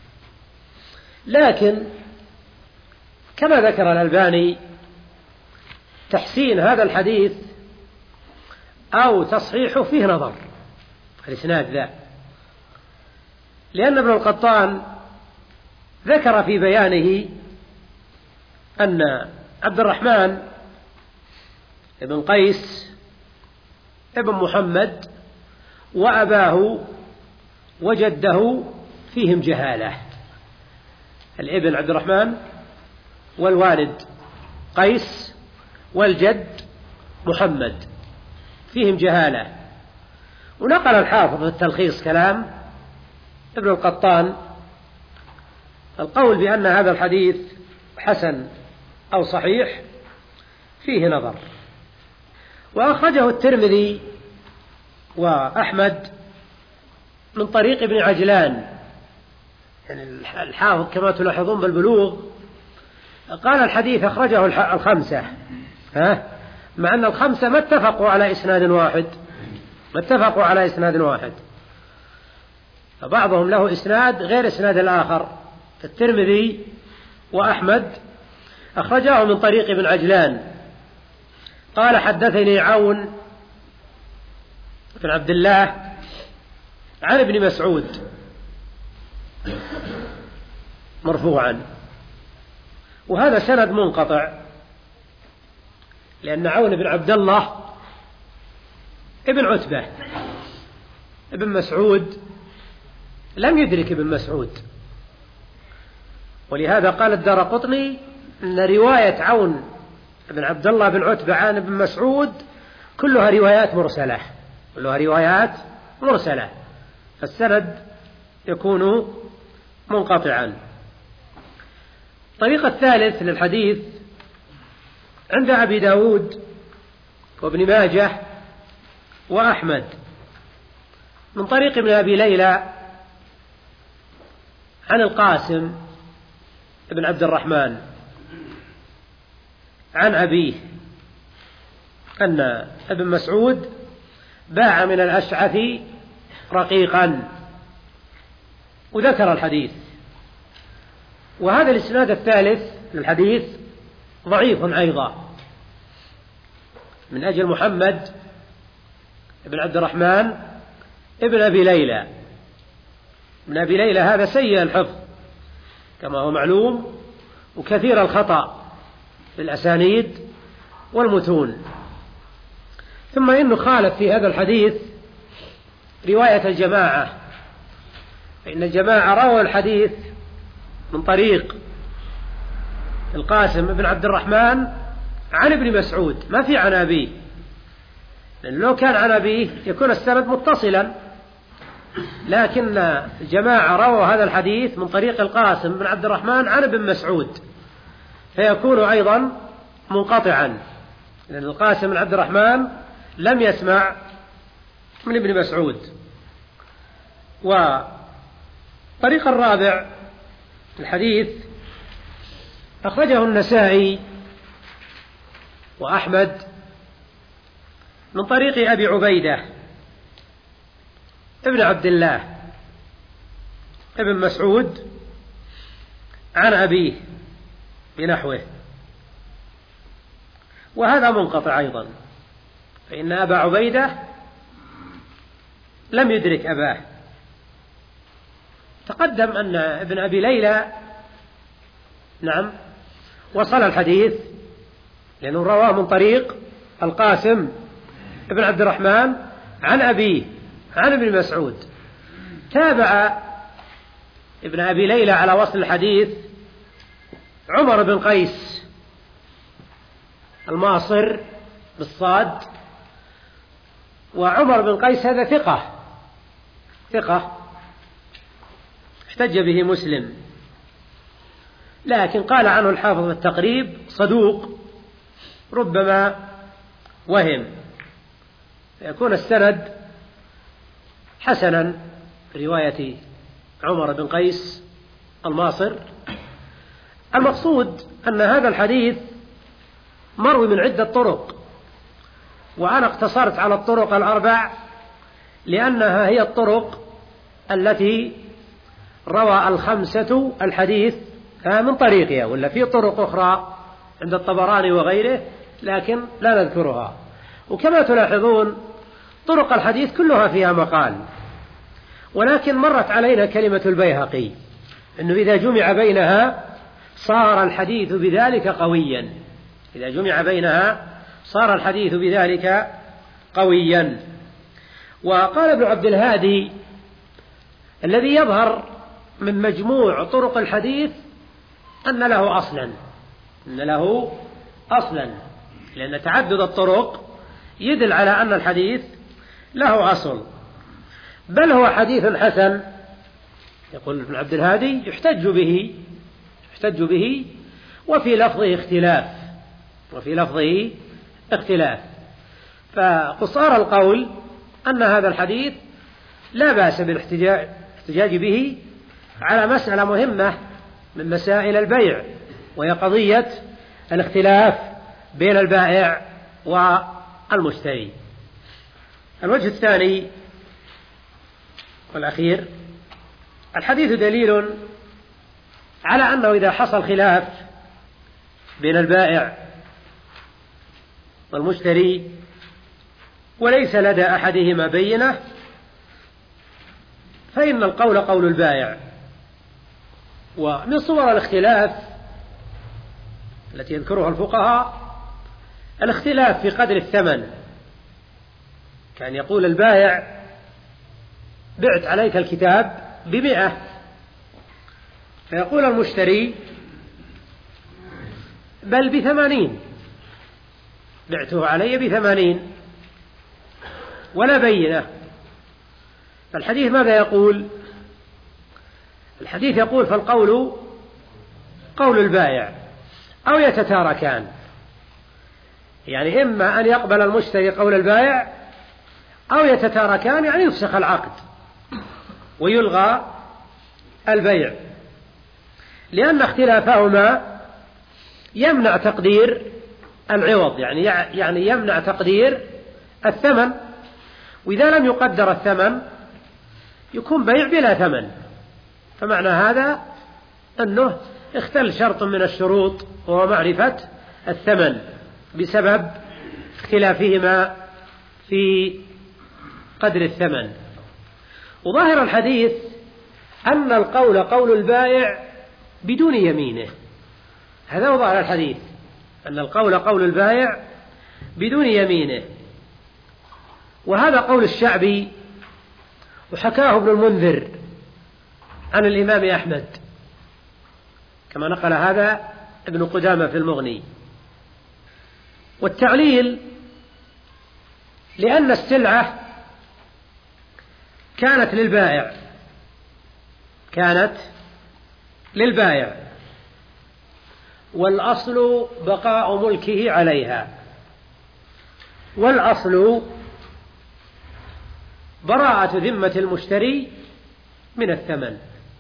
لكن كما ذكر الألباني تحسين هذا الحديث أو تصحيحه فيه نظر الإسناد ذا، لأن ابن القطان ذكر في بيانه أن عبد الرحمن ابن قيس ابن محمد وأباه وجده فيهم جهالة. الابن عبد الرحمن والوالد قيس والجد محمد فيهم جهالة. ونقل الحافظ في التلخيص كلام ابن القطان القول بأن هذا الحديث حسن أو صحيح فيه نظر. وأخرجه الترمذي وأحمد من طريق ابن عجلان، يعني الحافظ كما تلاحظون بالبلوغ قال الحديث أخرجه الخمسة، ها مع أن الخمسة ما اتفقوا على إسناد واحد ما اتفقوا على إسناد واحد فبعضهم له إسناد غير إسناد الآخر. الترمذي وأحمد أخرجه من طريق ابن عجلان قال حدثني عون بن عبد الله عن ابن مسعود مرفوعا، وهذا سند منقطع لأن عون بن عبد الله ابن عتبة ابن مسعود لم يدرك ابن مسعود، ولهذا قال الدارقطني أن رواية عون بن عبد الله بن عتبة عن ابن مسعود كلها روايات مرسلة كلها روايات مرسلة فالسند يكون منقطعا. الطريق الثالث للحديث عند أبي داود وابن ماجه وأحمد من طريق ابن أبي ليلى عن القاسم ابن عبد الرحمن عن أبيه أن ابن مسعود باع من الأشعث رقيقا، وذكر الحديث. وهذا الإسناد الثالث للحديث ضعيف أيضا من أجل محمد ابن عبد الرحمن ابن أبي ليلى. ابن أبي ليلى هذا سيء الحفظ كما هو معلوم، وكثير الخطأ في الأسانيد والمتون. ثم إنه خالف في هذا الحديث رواية الجماعة، فإن الجماعة رووا الحديث من طريق القاسم بن عبد الرحمن عن ابن مسعود، ما في عن أبيه، لأن لو كان عن أبيه يكون السند متصلا، لكن الجماعة رووا هذا الحديث من طريق القاسم بن عبد الرحمن عن ابن مسعود فيكون أيضا منقطعا، لأن القاسم بن عبد الرحمن لم يسمع من ابن مسعود. والطريق الرابع الحديث أخرجه النسائي وأحمد من طريق أبي عبيدة ابن عبد الله ابن مسعود عن أبيه بنحوه، وهذا منقطع أيضا، فإن أبا عبيدة لم يدرك أباه. تقدم أن ابن أبي ليلى نعم وصل الحديث لأنه رواه من طريق القاسم ابن عبد الرحمن عن أبيه عن ابن مسعود. تابع ابن أبي ليلى على وصل الحديث عمر بن قيس الماصر بالصاد، وعمر بن قيس هذا ثقة ثقة احتج به مسلم، لكن قال عنه الحافظ التقريب صدوق ربما وهم، فيكون السند حسنا رواية عمر بن قيس الماصر. المقصود أن هذا الحديث مروي من عدة طرق، وأنا اقتصرت على الطرق الأربع لأنها هي الطرق التي روى الخمسة الحديث من طريقها، ولا في طرق أخرى عند الطبراني وغيره لكن لا نذكرها. وكما تلاحظون طرق الحديث كلها فيها مقال، ولكن مرت علينا كلمة البيهقي أنه إذا جمع بينها صار الحديث بذلك قويا، إذا جمع بينها صار الحديث بذلك قويا. وقال ابن عبد الهادي الذي يظهر من مجموع طرق الحديث أن له أصلا أن له أصلا لأن تعدد الطرق يدل على أن الحديث له أصل، بل هو حديث حسن. يقول ابن عبد الهادي يحتج به يحتج به وفي لفظه اختلاف وفي لفظه اختلاف فقصار القول أن هذا الحديث لا بأس بالاحتجاج به على مسألة مهمة من مسائل البيع، وهي قضية الاختلاف بين البائع والمشتري. الوجه الثاني والأخير، الحديث دليل على أنه إذا حصل خلاف بين البائع والمشتري وليس لدى أحدهما بينة فإن القول قول البائع. ومن صور الاختلاف التي يذكرها الفقهاء الاختلاف في قدر الثمن، كان يقول البائع بعت عليك الكتاب بمئة، فيقول المشتري بل بثمانين، بعته علي بثمانين ولا بينة. فالحديث ماذا يقول؟ الحديث يقول فالقول قول البائع أو يتتاركان، يعني إما أن يقبل المشتري قول البائع أو يتتاركان، يعني يفسخ العقد ويلغى البيع، لأن اختلافهما يمنع تقدير العوض، يعني يعني يمنع تقدير الثمن، وإذا لم يقدر الثمن يكون بيع بلا ثمن. فمعنى هذا أنه اختل شرط من الشروط وهو معرفة الثمن بسبب اختلافهما في قدر الثمن. وظاهر الحديث أن القول قول البائع بدون يمينه، هذا هو ظاهر الحديث، أن القول قول البائع بدون يمينه. وهذا قول الشعبي، وحكاه ابن المنذر عن الإمام أحمد كما نقل هذا ابن قدامة في المغني. والتعليل لأن السلعة كانت للبائع كانت للبائع والأصل بقاء ملكه عليها، والأصل براءة ذمة المشتري من الثمن،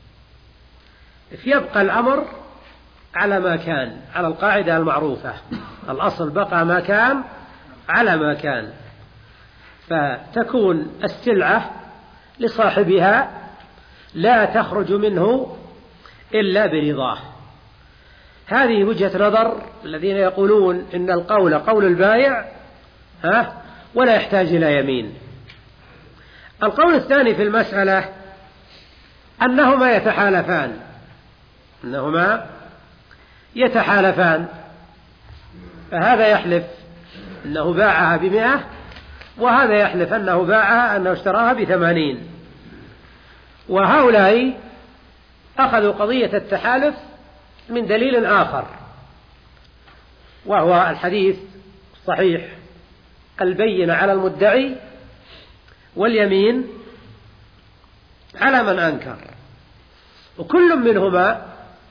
فيبقى الأمر على ما كان، على القاعدة المعروفة، الأصل بقى ما كان على ما كان، فتكون السلعة لصاحبها لا تخرج منه إلا برضاه. هذه وجهة نظر الذين يقولون إن القول قول البائع ها ولا يحتاج إلى يمين. القول الثاني في المسألة أنهما يتحالفان أنهما يتحالفان فهذا يحلف أنه باعها بمئة وهذا يحلف أنه باعها أنه اشتراها بثمانين، وهؤلاء أخذوا قضية التحالف من دليل آخر وهو الحديث الصحيح البينة على المدعي واليمين على من أنكر، وكل منهما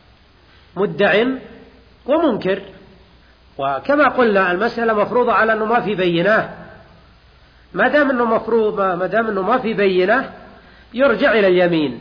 مدع ومنكر. وكما قلنا المسألة مفروضة على أنه ما في بينة، ما دام أنه مفروض ما دام أنه ما في بينة يرجع إلى اليمين.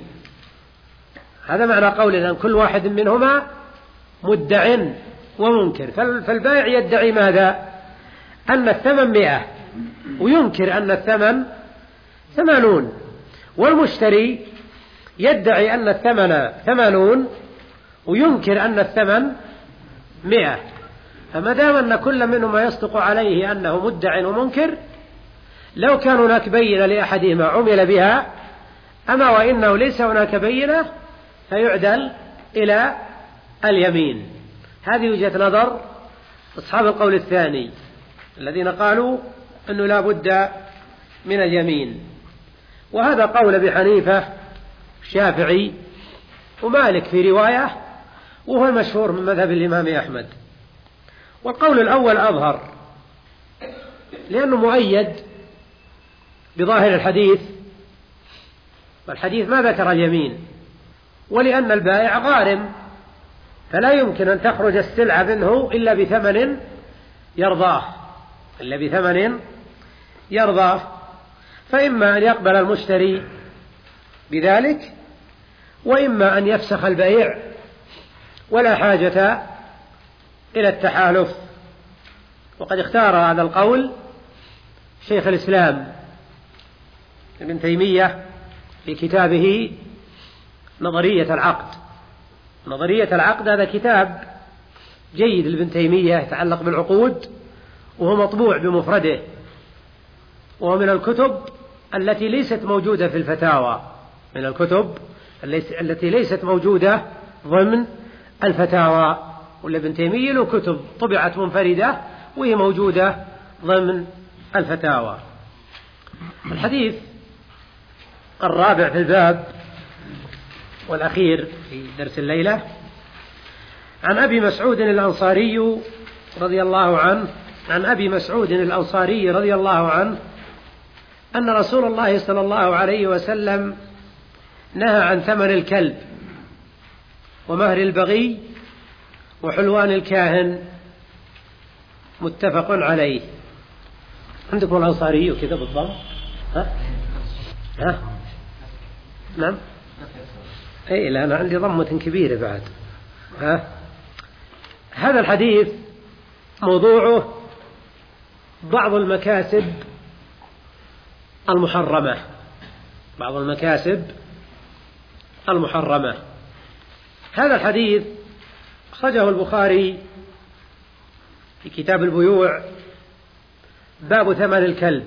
هذا معنى قولنا أن كل واحد منهما مدع ومنكر. فالبائع يدعي ماذا؟ أن الثمن مئة وينكر أن الثمن ثمانون، والمشتري يدعي أن الثمن ثمانون وينكر أن الثمن مئة. فما دام أن كل منهما يصدق عليه أنه مدع ومنكر، لو كان هناك بينة لأحدهما عمل بها، أما وإنه ليس هناك بينة فيعدل إلى اليمين. هذه وجهة نظر أصحاب القول الثاني الذين قالوا أنه لا بد من اليمين، وهذا قول أبي حنيفة الشافعي ومالك في رواية، وهو المشهور من مذهب الإمام أحمد. والقول الأول أظهر لأنه مؤيد بظاهر الحديث، والحديث ما ذكر اليمين، ولأن البائع غارم فلا يمكن أن تخرج السلعة منه إلا بثمن يرضاه إلا بثمن يرضاه فإما أن يقبل المشتري بذلك وإما أن يفسخ البيع ولا حاجة إلى التحالف. وقد اختار هذا القول شيخ الإسلام ابن تيمية في كتابه نظرية العقد. نظرية العقد هذا كتاب جيد لابن تيمية يتعلق بالعقود، وهو مطبوع بمفرده، وهو من الكتب التي ليست موجودة في الفتاوى من الكتب التي ليست موجودة ضمن الفتاوى. والابن تيمية له كتب طبعت منفردة وهي موجودة ضمن الفتاوى. الحديث الرابع في الباب والأخير في درس الليلة عن أبي مسعود الأنصاري رضي الله عنه عن أبي مسعود الأنصاري رضي الله عنه أن رسول الله صلى الله عليه وسلم نهى عن ثمن الكلب ومهر البغي وحلوان الكاهن، متفق عليه. عندكم الأنصاري كذا بالضبط؟ ها؟ ها؟ نعم؟ أي لا، أنا عندي ضمة كبيرة بعد. ها؟ هذا الحديث موضوعه بعض المكاسب المحرمة بعض المكاسب المحرمة. هذا الحديث أخرجه البخاري في كتاب البيوع باب ثمن الكلب،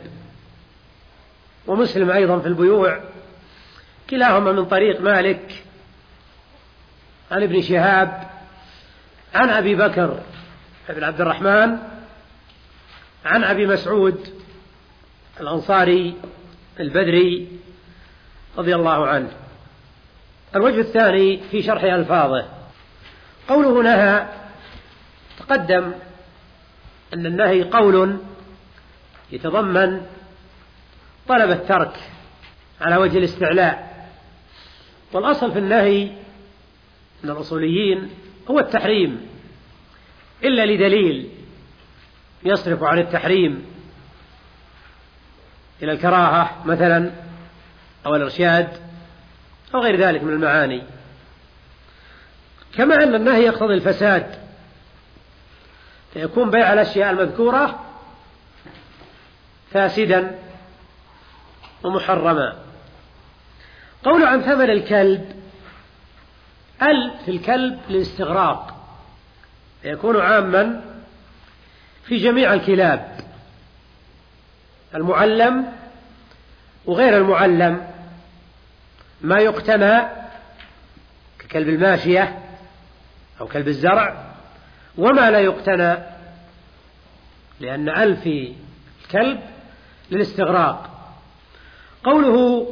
ومسلم أيضا في البيوع، كلاهما من طريق مالك عن ابن شهاب عن أبي بكر بن عبد الرحمن عن أبي مسعود الأنصاري البدري رضي الله عنه. الوجه الثاني في شرح ألفاظه قوله نهى، تقدم أن النهي قول يتضمن طلب الترك على وجه الاستعلاء، والأصل في النهي من الأصوليين هو التحريم إلا لدليل يصرف عن التحريم إلى الكراهة مثلا أو الإرشاد أو غير ذلك من المعاني. كما أن النهي يقتضي الفساد، فيكون بيع الأشياء قول عن ثمن الكلب، ال في الكلب للاستغراق، يكون عاما في جميع الكلاب، المعلم وغير المعلم، ما يقتنى ككلب الماشية أو كلب الزرع، وما لا يقتنى، لأن ال في الكلب للاستغراق. قوله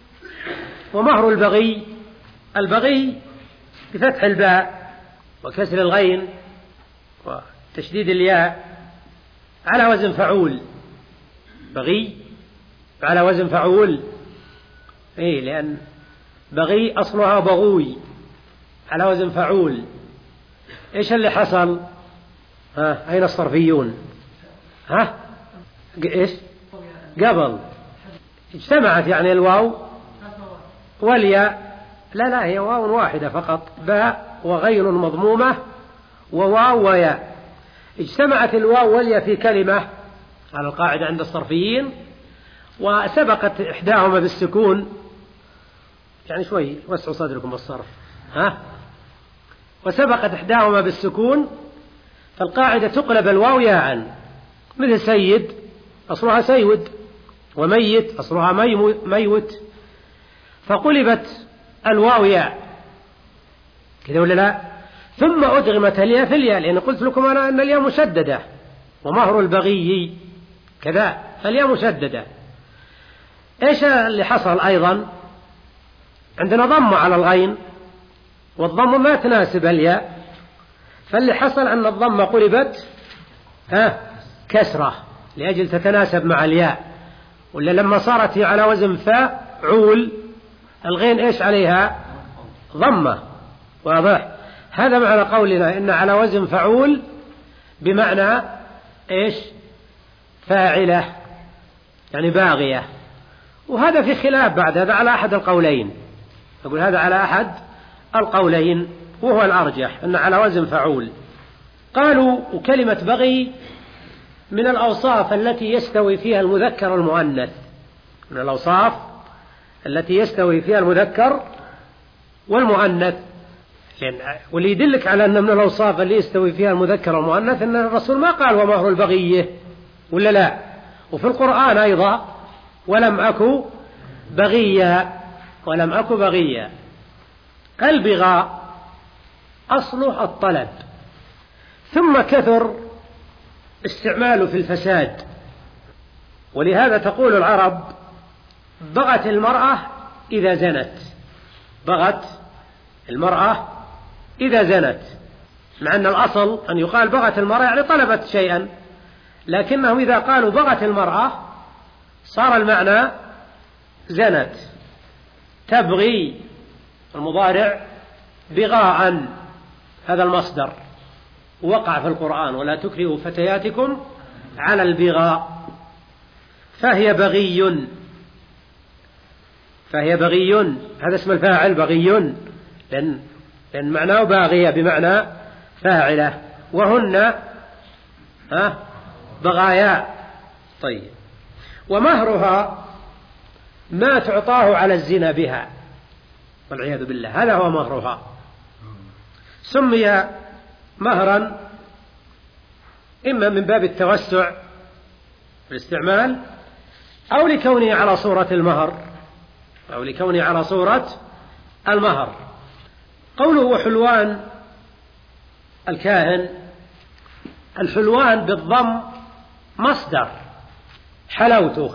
ومهر البغي، البغي بفتح الباء وكسر الغين وتشديد الياء على وزن فعول، بغي على وزن فعول، إيه لأن بغي أصلها بغوي على وزن فعول. إيش اللي حصل؟ ها أين الصرفيون؟ ها إيش قبل اجتمعت يعني الواو والياء، لا لا هي واو واحدة فقط، باء وغين مضمومة وواو وياء، اجتمعت الواو والياء في كلمة على القاعدة عند الصرفيين، وسبقت إحداهما بالسكون، يعني شوي وسعوا صدركم بالصرف، ها وسبقت إحداهما بالسكون، فالقاعدة تقلب الواو ياء، مثل سيد أصلها سيود، وميت أصلها ميوت، فقلبت الواو ياء كذا ولا لا؟ ثم أدغمت الياء في الياء، لأن قلت لكم أنا أن الياء مشددة، ومهر البغي كذا فالياء مشددة. إيش اللي حصل أيضا؟ عندنا ضم على الغين، والضم ما تناسب الياء، فاللي حصل أن الضم قلبت ها كسرة لأجل تتناسب مع الياء، ولا لما صارت هي على وزن فاعول الغين إيش عليها؟ ضمة، واضح؟ هذا معنى قولنا إن على وزن فعول بمعنى إيش؟ فاعلة، يعني باغية، وهذا في خلاف بعد هذا على أحد القولين، أقول هذا على أحد القولين وهو الأرجح أن على وزن فعول. قالوا وكلمة بغي من الأوصاف التي يستوي فيها المذكر والمؤنث، من الأوصاف التي يستوي فيها المذكر والمؤنث، واللي يدلك على أن من الأوصاف اللي يستوي فيها المذكر والمؤنث أن الرسول ما قال ومهر البغية ولا لا، وفي القرآن أيضا ولم أكو بغيا، ولم أكو بغيا. البغاء أصله الطلب، ثم كثر استعماله في الفساد، ولهذا تقول العرب بغت المرأة إذا زنت، بغت المرأة إذا زنت، مع أن الأصل أن يقال بغت المرأة يعني طلبت شيئا، لكنهم إذا قالوا بغت المرأة صار المعنى زنت. تبغي المضارع بغاء، هذا المصدر وقع في القرآن، ولا تكرهوا فتياتكم على البغاء، فهي بغي، فهي بغي، هذا اسم الفاعل بغي، لأن, لأن معناه باغية بمعنى فاعلة، وهن ها بغايا. طيب، ومهرها ما تعطاه على الزنا بها والعياذ بالله، هذا هو مهرها. سمي مهرا إما من باب التوسع في الاستعمال، أو لكونه على صورة المهر، أو لكونه على صورة المهر. قوله وحلوان الكاهن، الحلوان بالضم مصدر حلوته،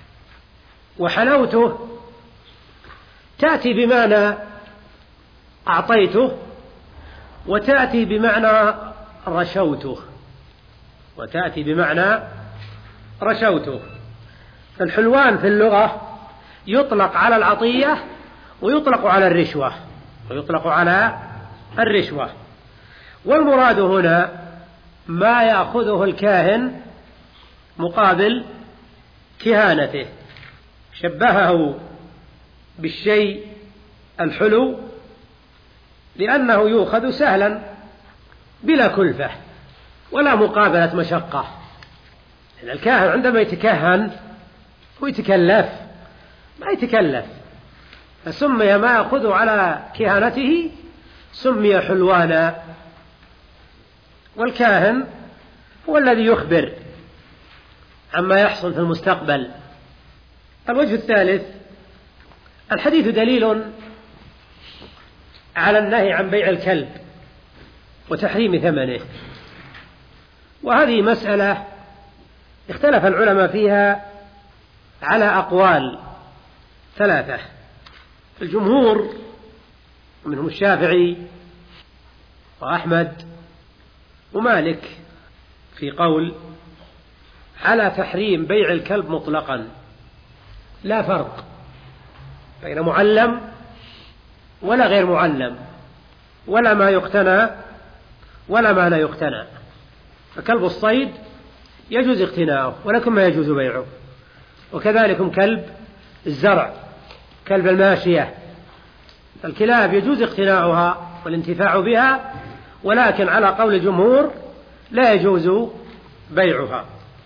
وحلوته تأتي بمعنى أعطيته، وتأتي بمعنى رشوته، وتأتي بمعنى رشوته. فالحلوان في اللغة يطلق على العطية ويطلق على الرشوة، ويطلق على الرشوة، والمراد هنا ما يأخذه الكاهن مقابل كهانته، شبهه بالشيء الحلو لأنه يؤخذ سهلا بلا كلفة ولا مقابلة مشقة. يعني الكاهن عندما يتكهن هو يتكلف، ما يتكلف، فسمي ما يأخذ على كهانته سمي حلوانا. والكاهن هو الذي يخبر عما يحصل في المستقبل. الوجه الثالث: الحديث دليل على النهي عن بيع الكلب وتحريم ثمنه، وهذه مسألة اختلف العلماء فيها على أقوال ثلاثة. الجمهور منهم الشافعي وأحمد ومالك في قول على تحريم بيع الكلب مطلقا، لا فرق بين معلم ولا غير معلم، ولا ما يقتنى ولا ما لا يقتنى. فكلب الصيد يجوز اقتناؤه ولكن ما يجوز بيعه، وكذلك كلب الزرع، كلب الماشية. الكلاب يجوز اقتناؤها والانتفاع بها، ولكن على قول الجمهور لا يجوز بيعها.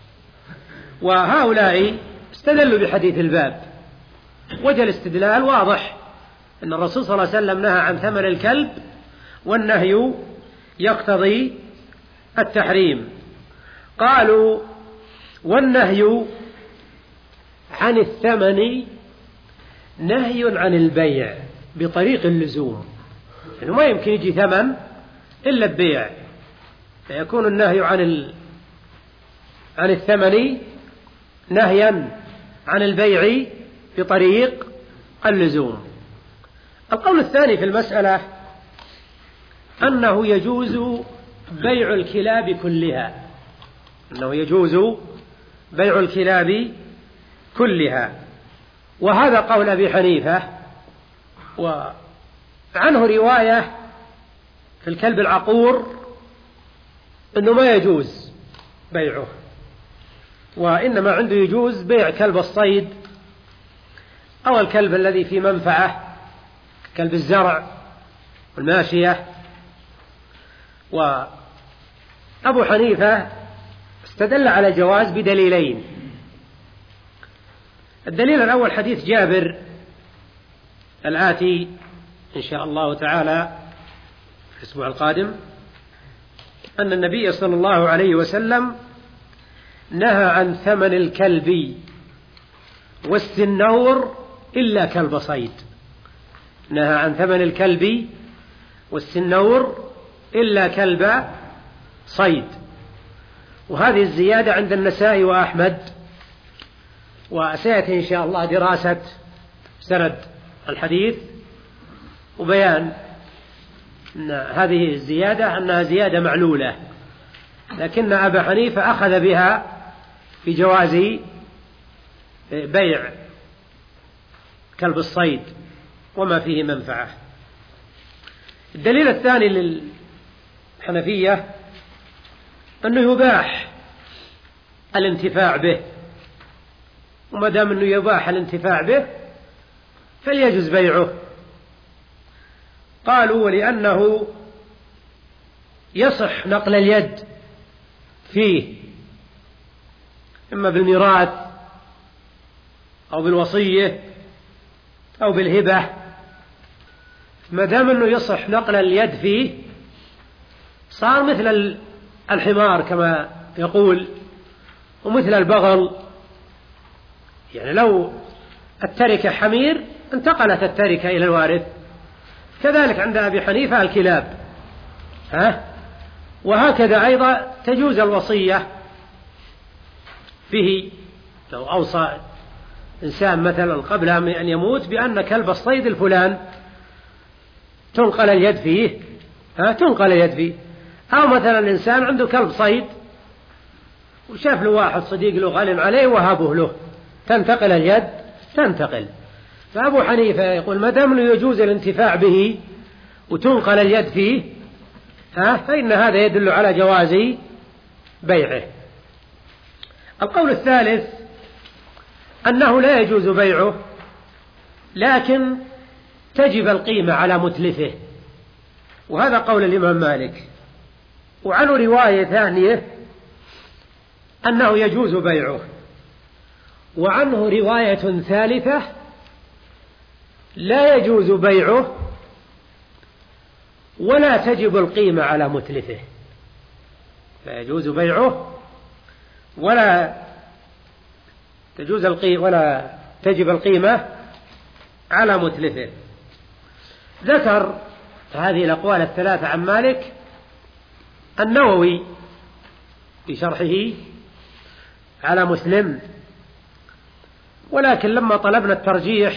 وهؤلاء استدلوا بحديث الباب. وجه الاستدلال واضح، أن الرسول صلى الله عليه وسلم نهى عن ثمن الكلب، والنهي يقتضي التحريم. قالوا: والنهي عن الثمن نهي عن البيع بطريق اللزوم، يعني ما يمكن يجي ثمن إلا البيع، فيكون النهي عن ال... عن الثمن نهيا عن البيع بطريق اللزوم. القول الثاني في المسألة أنه يجوز بيع الكلاب كلها، أنه يجوز بيع الكلاب كلها، وهذا قول أبي حنيفة. وعنه رواية في الكلب العقور أنه ما يجوز بيعه، وإنما عنده يجوز بيع كلب الصيد أو الكلب الذي في منفعة، كلب الزرع والماشية. وأبو حنيفة استدل على جواز بدليلين. الدليل الأول حديث جابر الآتي إن شاء الله تعالى في الأسبوع القادم، أن النبي صلى الله عليه وسلم نهى عن ثمن الكلب والسنور إلا كلب صيد. نهى عن ثمن الكلب والسنور إلا كلب صيد. وهذه الزيادة عند النسائي وأحمد، وسيأتي إن شاء الله دراسة سند الحديث وبيان أن هذه الزيادة أنها زيادة معلولة، لكن أبا حنيفة أخذ بها في جواز بيع كلب الصيد وما فيه منفعة. الدليل الثاني للحنفية أنه يباح الانتفاع به، وما دام أنه يباح الانتفاع به فليجوز بيعه. قالوا: ولأنه يصح نقل اليد فيه، إما بالميراث أو بالوصية أو بالهبة. ما دام أنه يصح نقل اليد فيه صار مثل الحمار كما يقول، ومثل البغل. يعني لو التركة حمير انتقلت التركة إلى الوارث. كذلك عند أبي حنيفة الكلاب، ها؟ وهكذا أيضا تجوز الوصية به. لو أوصى إنسان مثلا قبل أن يموت بأن كلب الصيد الفلان تنقل اليد فيه، ها؟ تنقل اليد فيه. أو مثلا الإنسان عنده كلب صيد وشاف له واحد صديق له غالم عليه وهبه له، تنتقل اليد، تنتقل. فأبو حنيفة يقول ما دام يجوز الانتفاع به وتنقل اليد فيه، ها؟ فإن هذا يدل على جواز بيعه. القول الثالث أنه لا يجوز بيعه، لكن تجب القيمة على متلفه، وهذا قول الإمام مالك. وعنه رواية ثانية أنه يجوز بيعه، وعنه رواية ثالثة لا يجوز بيعه ولا تجب القيمة على متلفه، لا يجوز بيعه ولا تجوز القيمة ولا تجب القيمة على متلفه. ذكر هذه الأقوال الثلاثة عن مالك النووي في شرحه على مسلم، ولكن لما طلبنا الترجيح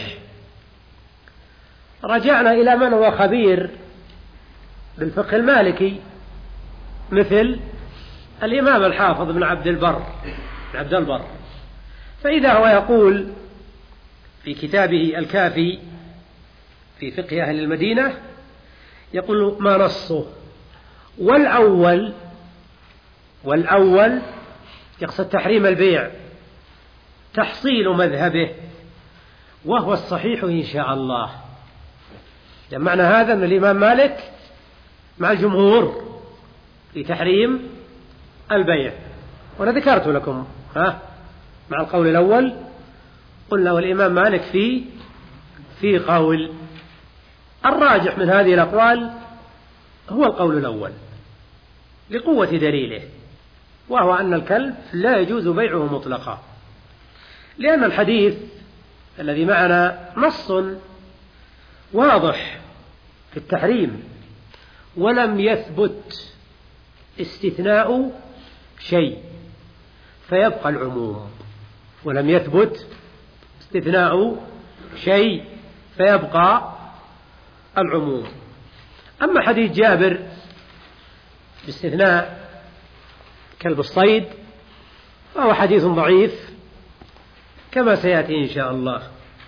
رجعنا إلى من هو خبير بالفقه المالكي مثل الإمام الحافظ بن عبد البر بن عبد البر، فإذا هو يقول في كتابه الكافي في فقه أهل المدينة يقول ما نصه والأول والأول يقصد تحريم البيع تحصيل مذهبه وهو الصحيح إن شاء الله. يعني معنى هذا أن الإمام مالك مع الجمهور في تحريم البيع، وأنا ذكرت لكم ها مع القول الأول قلنا والإمام مالك في في قول الراجح من هذه الأقوال هو القول الأول لقوة دليله، وهو أن الكلب لا يجوز بيعه مطلقا، لأن الحديث الذي معنا نص واضح في التحريم ولم يثبت استثناء شيء فيبقى العموم، ولم يثبت استثناء شيء فيبقى العموم. أما حديث جابر باستثناء كلب الصيد فهو حديث ضعيف كما سيأتي إن شاء الله.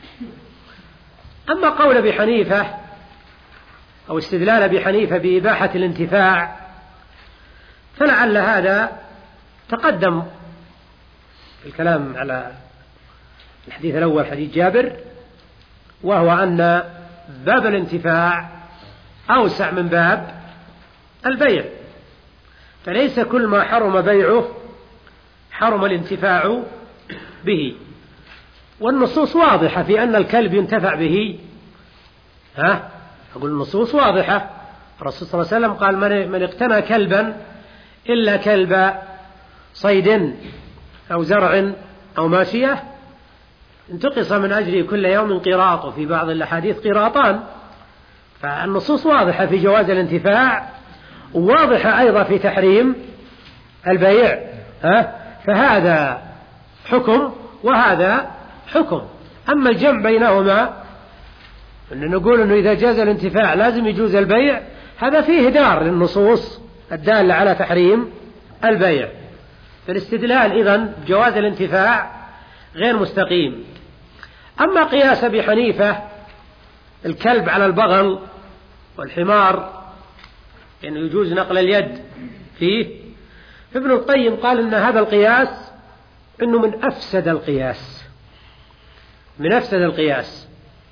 أما قول أبي حنيفة أو استدلال أبي حنيفة بإباحة الانتفاع فلعل هذا تقدم الكلام على الحديث الأول حديث جابر، وهو أن باب الانتفاع أوسع من باب البيع، فليس كل ما حرم بيعه حرم الانتفاع به، والنصوص واضحة في أن الكلب ينتفع به. ها أقول النصوص واضحة، الرسول صلى الله عليه وسلم قال من, من اقتنى كلبا إلا كلب صيد أو زرع أو ماشية انتقص من أجله كل يوم قراط، وفي بعض الأحاديث قراطان. فالنصوص واضحة في جواز الانتفاع، وواضحة أيضا في تحريم البيع. ها فهذا حكم وهذا حكم. أما الجمع بينهما أن نقول أنه إذا جاز الانتفاع لازم يجوز البيع، هذا فيه هدار للنصوص الدالة على تحريم البيع، فالاستدلال إذن بجواز الانتفاع غير مستقيم. أما قياس أبي حنيفة الكلب على البغل والحمار يعني يجوز نقل اليد فيه، فابن القيم قال إن هذا القياس إنه من أفسد القياس من أفسد القياس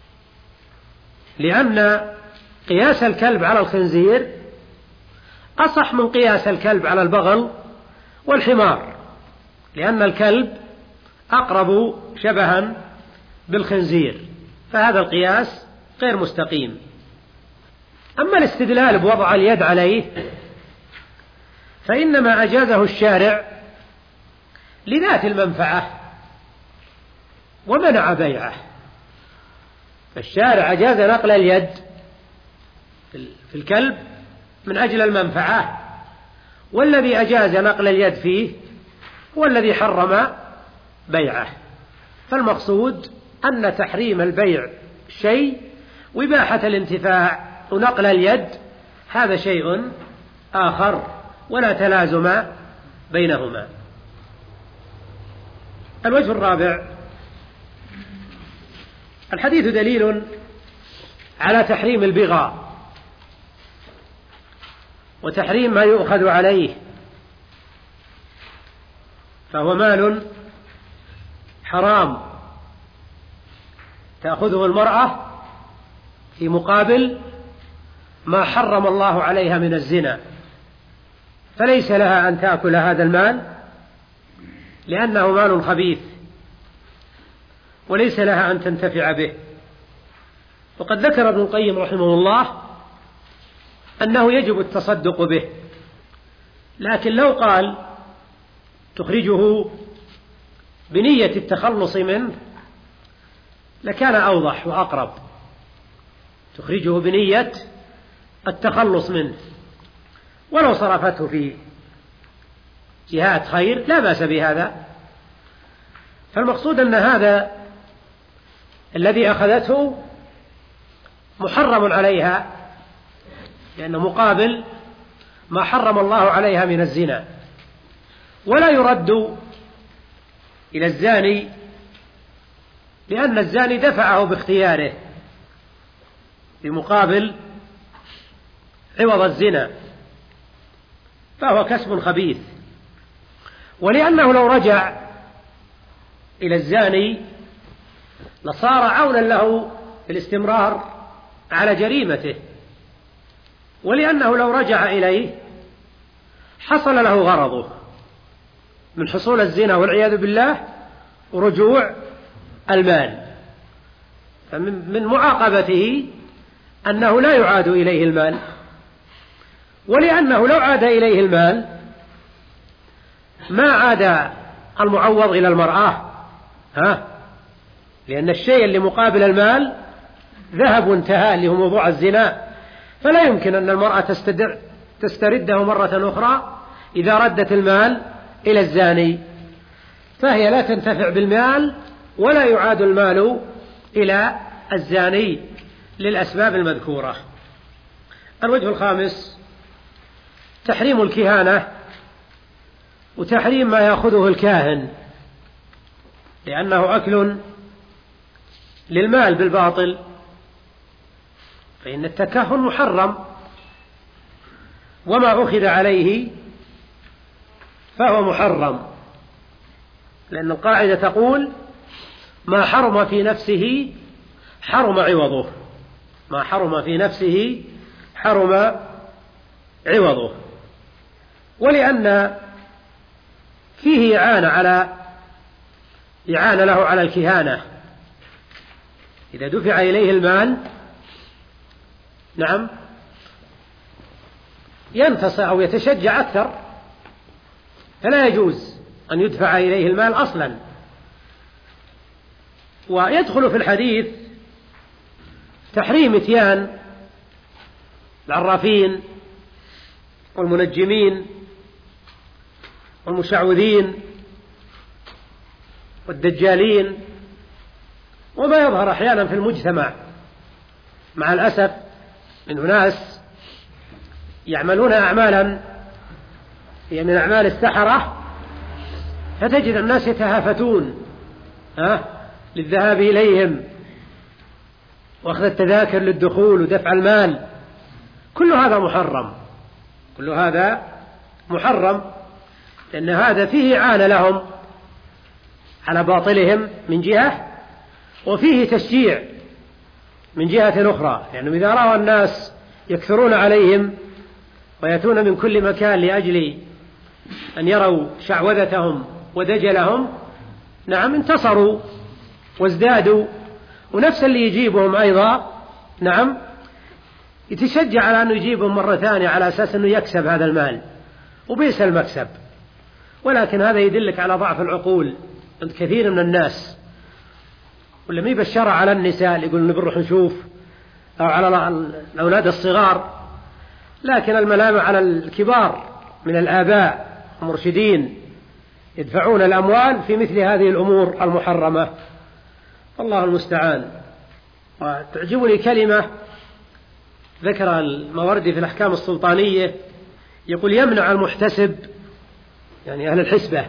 لأن قياس الكلب على الخنزير أصح من قياس الكلب على البغل والحمار، لأن الكلب أقرب شبها بالخنزير، فهذا القياس غير مستقيم. أما الاستدلال بوضع اليد عليه فإنما أجازه الشارع لذات المنفعة ومنع بيعه، فالشارع أجاز نقل اليد في الكلب من أجل المنفعة، والذي أجاز نقل اليد فيه هو الذي حرم بيعه. فالمقصود أن تحريم البيع شيء، وإباحة الانتفاع ونقل اليد هذا شيء آخر ولا تلازم بينهما. الوجه الرابع الحديث دليل على تحريم البغاء وتحريم ما يؤخذ عليه، فهو مال حرام تأخذه المرأة في مقابل ما حرم الله عليها من الزنا، فليس لها أن تأكل هذا المال لأنه مال خبيث، وليس لها أن تنتفع به، وقد ذكر ابن القيم رحمه الله أنه يجب التصدق به، لكن لو قال تخرجه بنية التخلص منه لكان أوضح وأقرب، تخرجه بنية التخلص منه، ولو صرفته في جهات خير لا بأس بهذا. فالمقصود أن هذا الذي أخذته محرم عليها، لأنه مقابل ما حرم الله عليها من الزنا، ولا يرد إلى الزاني لأن الزاني دفعه باختياره بمقابل عوض الزنا، فهو كسب خبيث. ولأنه لو رجع إلى الزاني لصار عونا له في الاستمرار على جريمته، ولأنه لو رجع إليه حصل له غرضه من حصول الزنا والعياذ بالله ورجوع المال، فمن معاقبته أنه لا يعاد إليه المال، ولأنه لو عاد إليه المال ما عاد المعوض إلى المرأة، ها، لأن الشيء اللي مقابل المال ذهب وانتهى اللي هو موضوع الزنا، فلا يمكن أن المرأة تسترده مرة أخرى إذا ردت المال إلى الزاني، فهي لا تنتفع بالمال ولا يعاد المال إلى الزاني للأسباب المذكورة. الوجه الخامس تحريم الكهانة وتحريم ما يأخذه الكاهن، لأنه أكل للمال بالباطل، فإن التكهن محرم، وما أخذ عليه فهو محرم، لأن القاعدة تقول ما حرم في نفسه حرم عوضه، ما حرم في نفسه حرم عوضه. ولأن فيه إعانة على إعانة له على الكهانة، إذا دفع إليه المال نعم ينتصر أو يتشجع أكثر، فلا يجوز أن يدفع إليه المال أصلا. ويدخل في الحديث تحريم إتيان العرافين والمنجمين والمشعوذين والدجالين وما يظهر أحيانا في المجتمع مع الأسف من أناس يعملون أعمالا هي من أعمال السحرة، فتجد الناس يتهافتون ها للذهاب إليهم وأخذ التذاكر للدخول ودفع المال، كل هذا محرم، كل هذا محرم، لأن هذا فيه إعانة لهم على باطلهم من جهة، وفيه تشجيع من جهة أخرى، يعني إذا رأى الناس يكثرون عليهم ويأتون من كل مكان لأجل أن يروا شعوذتهم ودجلهم نعم انتصروا وازدادوا، ونفس اللي يجيبهم أيضا نعم يتشجع على أنه يجيبهم مرة ثانية على أساس أنه يكسب هذا المال، وبئس المكسب. ولكن هذا يدلك على ضعف العقول عند كثير من الناس، ولا مي بالشرع على النساء اللي يقولون نروح نشوف، أو على الأولاد الصغار، لكن الملامة على الكبار من الآباء المرشدين يدفعون الأموال في مثل هذه الأمور المحرمة، الله المستعان. وتعجبني كلمة ذكر الماوردي في الأحكام السلطانية، يقول يمنع المحتسب يعني أهل الحسبة،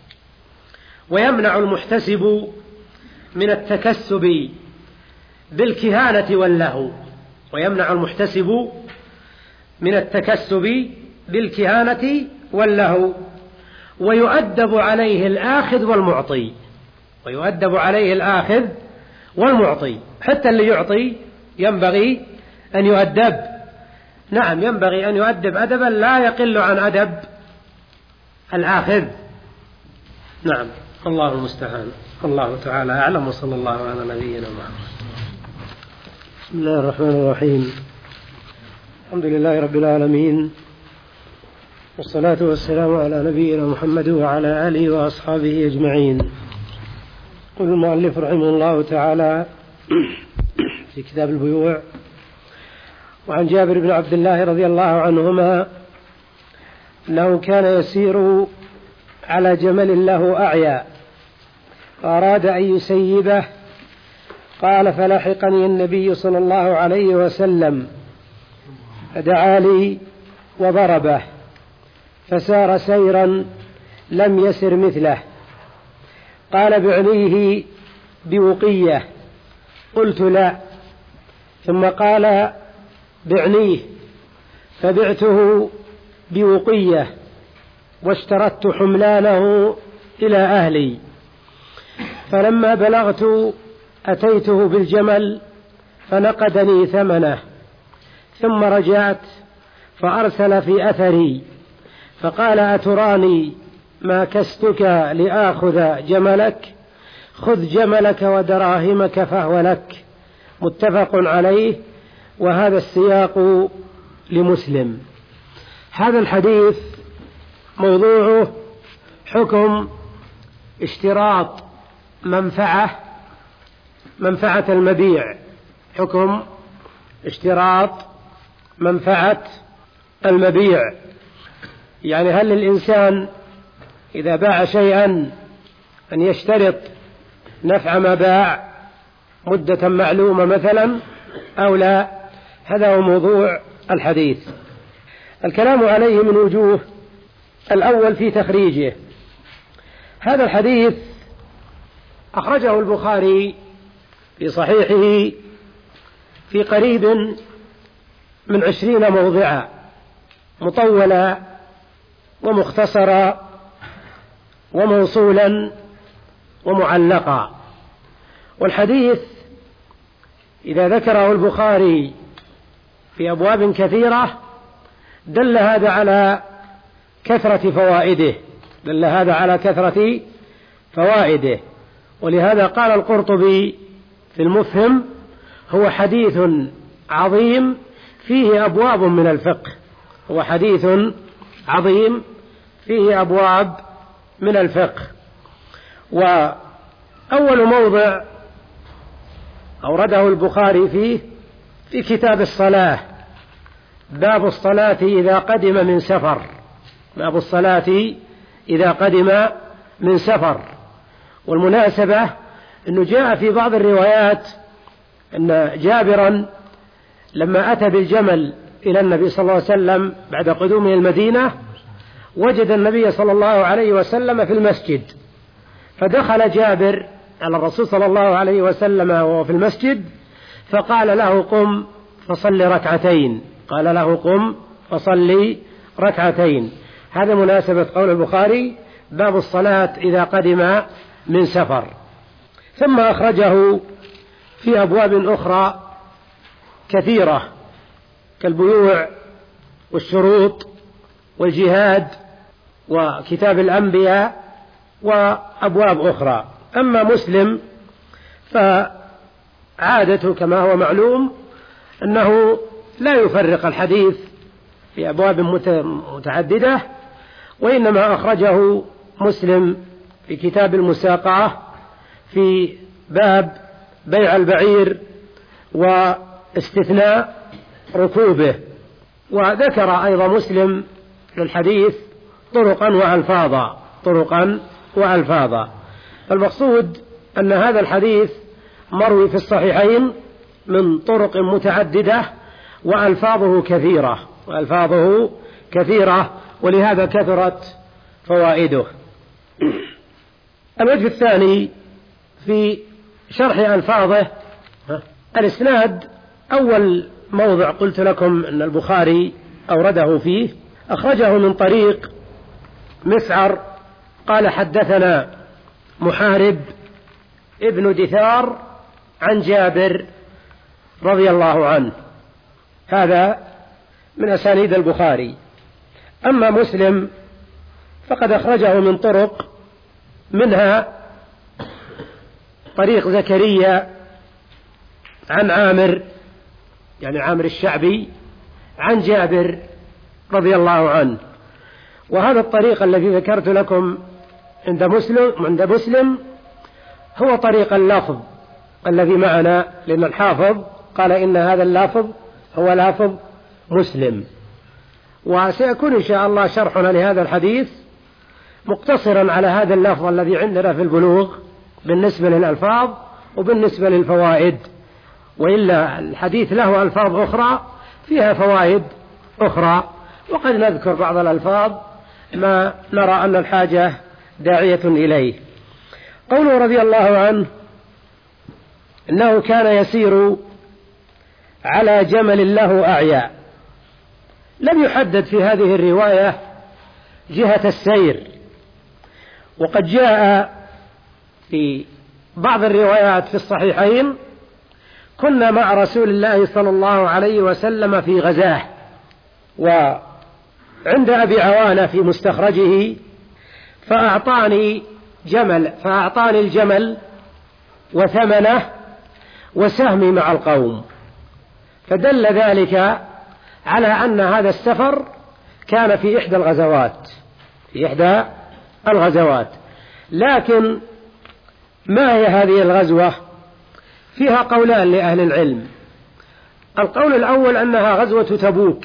ويمنع المحتسب من التكسب بالكهانة واللهو، ويمنع المحتسب من التكسب بالكهانة واللهو، ويؤدب عليه الآخذ والمعطي، ويؤدب عليه الآخذ والمعطي، حتى اللي يعطي ينبغي أن يؤدب، نعم ينبغي أن يؤدب أدبا لا يقل عن أدب الآخذ، نعم الله المستعان. الله تعالى أعلم، وصلى الله على نبينا محمد. بسم الله الرحمن الرحيم. الحمد لله رب العالمين، والصلاة والسلام على نبينا محمد وعلى آله وأصحابه أجمعين. يقول المؤلف رحمه الله تعالى في كتاب البيوع: وعن جابر بن عبد الله رضي الله عنهما أنه كان يسير على جمل له أعيا فأراد أن يسيبه، قال: فلحقني النبي صلى الله عليه وسلم فدعا لي وضربه، فسار سيرا لم يسر مثله. قال: بعنيه بوقية. قلت: لا. ثم قال: بعنيه، فبعته بوقية واشترطت حملانه إلى أهلي. فلما بلغت أتيته بالجمل فنقدني ثمنه، ثم رجعت فأرسل في أثري فقال: أتراني ما كستك لآخذ جملك؟ خذ جملك ودراهمك فهو لك. متفق عليه، وهذا السياق لمسلم. هذا الحديث موضوعه حكم اشتراط منفعة منفعة المبيع، حكم اشتراط منفعة المبيع. يعني هل الإنسان إذا باع شيئا أن يشترط نفع ما باع مدة معلومة مثلا أو لا؟ هذا هو موضوع الحديث. الكلام عليه من وجوه: الأول في تخريجه. هذا الحديث أخرجه البخاري في صحيحه في قريب من عشرين موضعا، مطولا ومختصرا وموصولا ومعلقا. والحديث إذا ذكره البخاري في أبواب كثيرة دل هذا على كثرة فوائده دل هذا على كثرة فوائده ولهذا قال القرطبي في المفهم: هو حديث عظيم فيه أبواب من الفقه هو حديث عظيم فيه أبواب من الفقه. وأول موضع أورده البخاري فيه في كتاب الصلاة، باب الصلاة إذا قدم من سفر باب الصلاة إذا قدم من سفر. والمناسبة أنه جاء في بعض الروايات أن جابرا لما أتى بالجمل إلى النبي صلى الله عليه وسلم بعد قدومه المدينة وجد النبي صلى الله عليه وسلم في المسجد، فدخل جابر على الرسول صلى الله عليه وسلم وهو في المسجد فقال له: قم فصل ركعتين قال له قم فصلي ركعتين. هذا مناسبة قول البخاري: باب الصلاة إذا قدم من سفر. ثم أخرجه في أبواب أخرى كثيرة كالبيوع والشروط والجهاد وكتاب الأنبياء وأبواب أخرى. أما مسلم فعادته كما هو معلوم أنه لا يفرق الحديث في أبواب متعددة، وإنما أخرجه مسلم في كتاب المساقعة في باب بيع البعير واستثناء ركوبه. وذكر أيضا مسلم للحديث طرقا وألفاظا طرقا وألفاظا فالمقصود أن هذا الحديث مروي في الصحيحين من طرق متعددة وألفاظه كثيرة وألفاظه كثيرة ولهذا كثرت فوائده. الوجه الثاني في شرح ألفاظه الإسناد. أول موضع قلت لكم أن البخاري أورده فيه أخرجه من طريق مسعر قال: حدثنا محارب ابن دثار عن جابر رضي الله عنه. هذا من أسانيد البخاري. أما مسلم فقد أخرجه من طرق، منها طريق زكريا عن عامر يعني عامر الشعبي عن جابر رضي الله عنه. وهذا الطريق الذي ذكرت لكم عند مسلم عند مسلم هو طريق اللفظ الذي معنا، لأن الحافظ قال إن هذا اللفظ هو لفظ مسلم. وسيكون إن شاء الله شرحنا لهذا الحديث مقتصرا على هذا اللفظ الذي عندنا في البلوغ بالنسبة للألفاظ وبالنسبة للفوائد، وإلا الحديث له ألفاظ أخرى فيها فوائد أخرى، وقد نذكر بعض الألفاظ ما نرى أن الحاجة داعية إليه. قوله رضي الله عنه إنه كان يسير على جمل له أعياء، لم يحدد في هذه الرواية جهة السير، وقد جاء في بعض الروايات في الصحيحين كنا مع رسول الله صلى الله عليه وسلم في غزاه. وعند أبي عوانة في مستخرجه فأعطاني جمل فأعطاني الجمل وثمنه وسهمي مع القوم، فدل ذلك على أن هذا السفر كان في إحدى الغزوات في إحدى الغزوات. لكن ما هي هذه الغزوة؟ فيها قولان لأهل العلم. القول الأول أنها غزوة تبوك،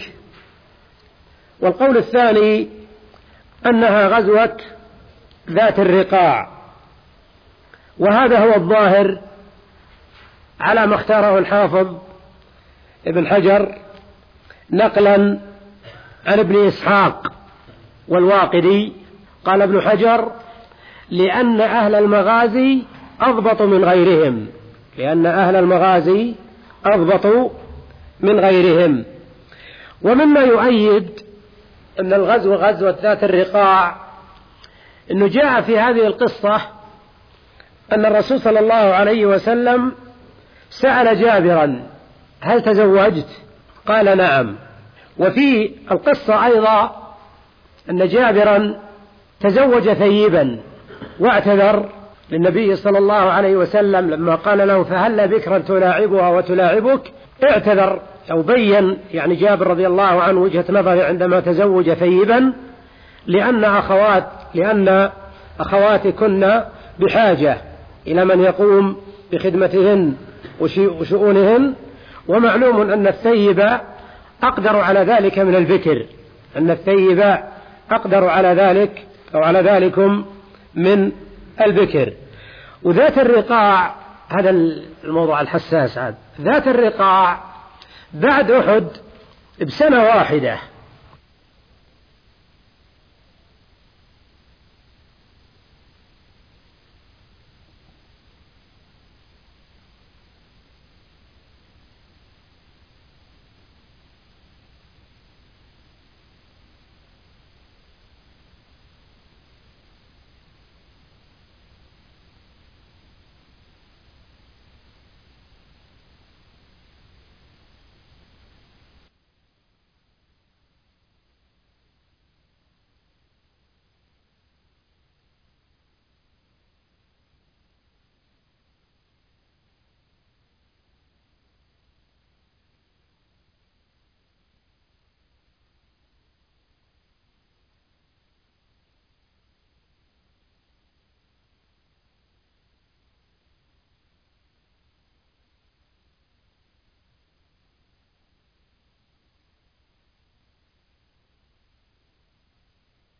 والقول الثاني أنها غزوة ذات الرقاع، وهذا هو الظاهر على ما اختاره الحافظ ابن حجر نقلا عن ابن إسحاق والواقدي. قال ابن حجر لأن أهل المغازي أضبطوا من غيرهم لأن أهل المغازي أضبطوا من غيرهم. ومما يؤيد أن الغزو غزوة ذات الرقاع أنه جاء في هذه القصة أن الرسول صلى الله عليه وسلم سأل جابرا هل تزوجت؟ قال نعم. وفي القصة أيضا أن جابرا تزوج ثيبا واعتذر للنبي صلى الله عليه وسلم لما قال له فهل بكرا تلاعبها وتلاعبك، اعتذر أو بين يعني جابر رضي الله عنه وجهة نظره عندما تزوج ثيبا، لأن أخوات لأن أخواتي كنا بحاجة إلى من يقوم بخدمتهن وشؤونهن، ومعلوم أن الثيب أقدر على ذلك من البكر أن الثيب أقدر على ذلك أو على ذلكم من البكر. وذات الرقاع هذا الموضوع الحساس عاد ذات الرقاع بعد أحد بسنة واحدة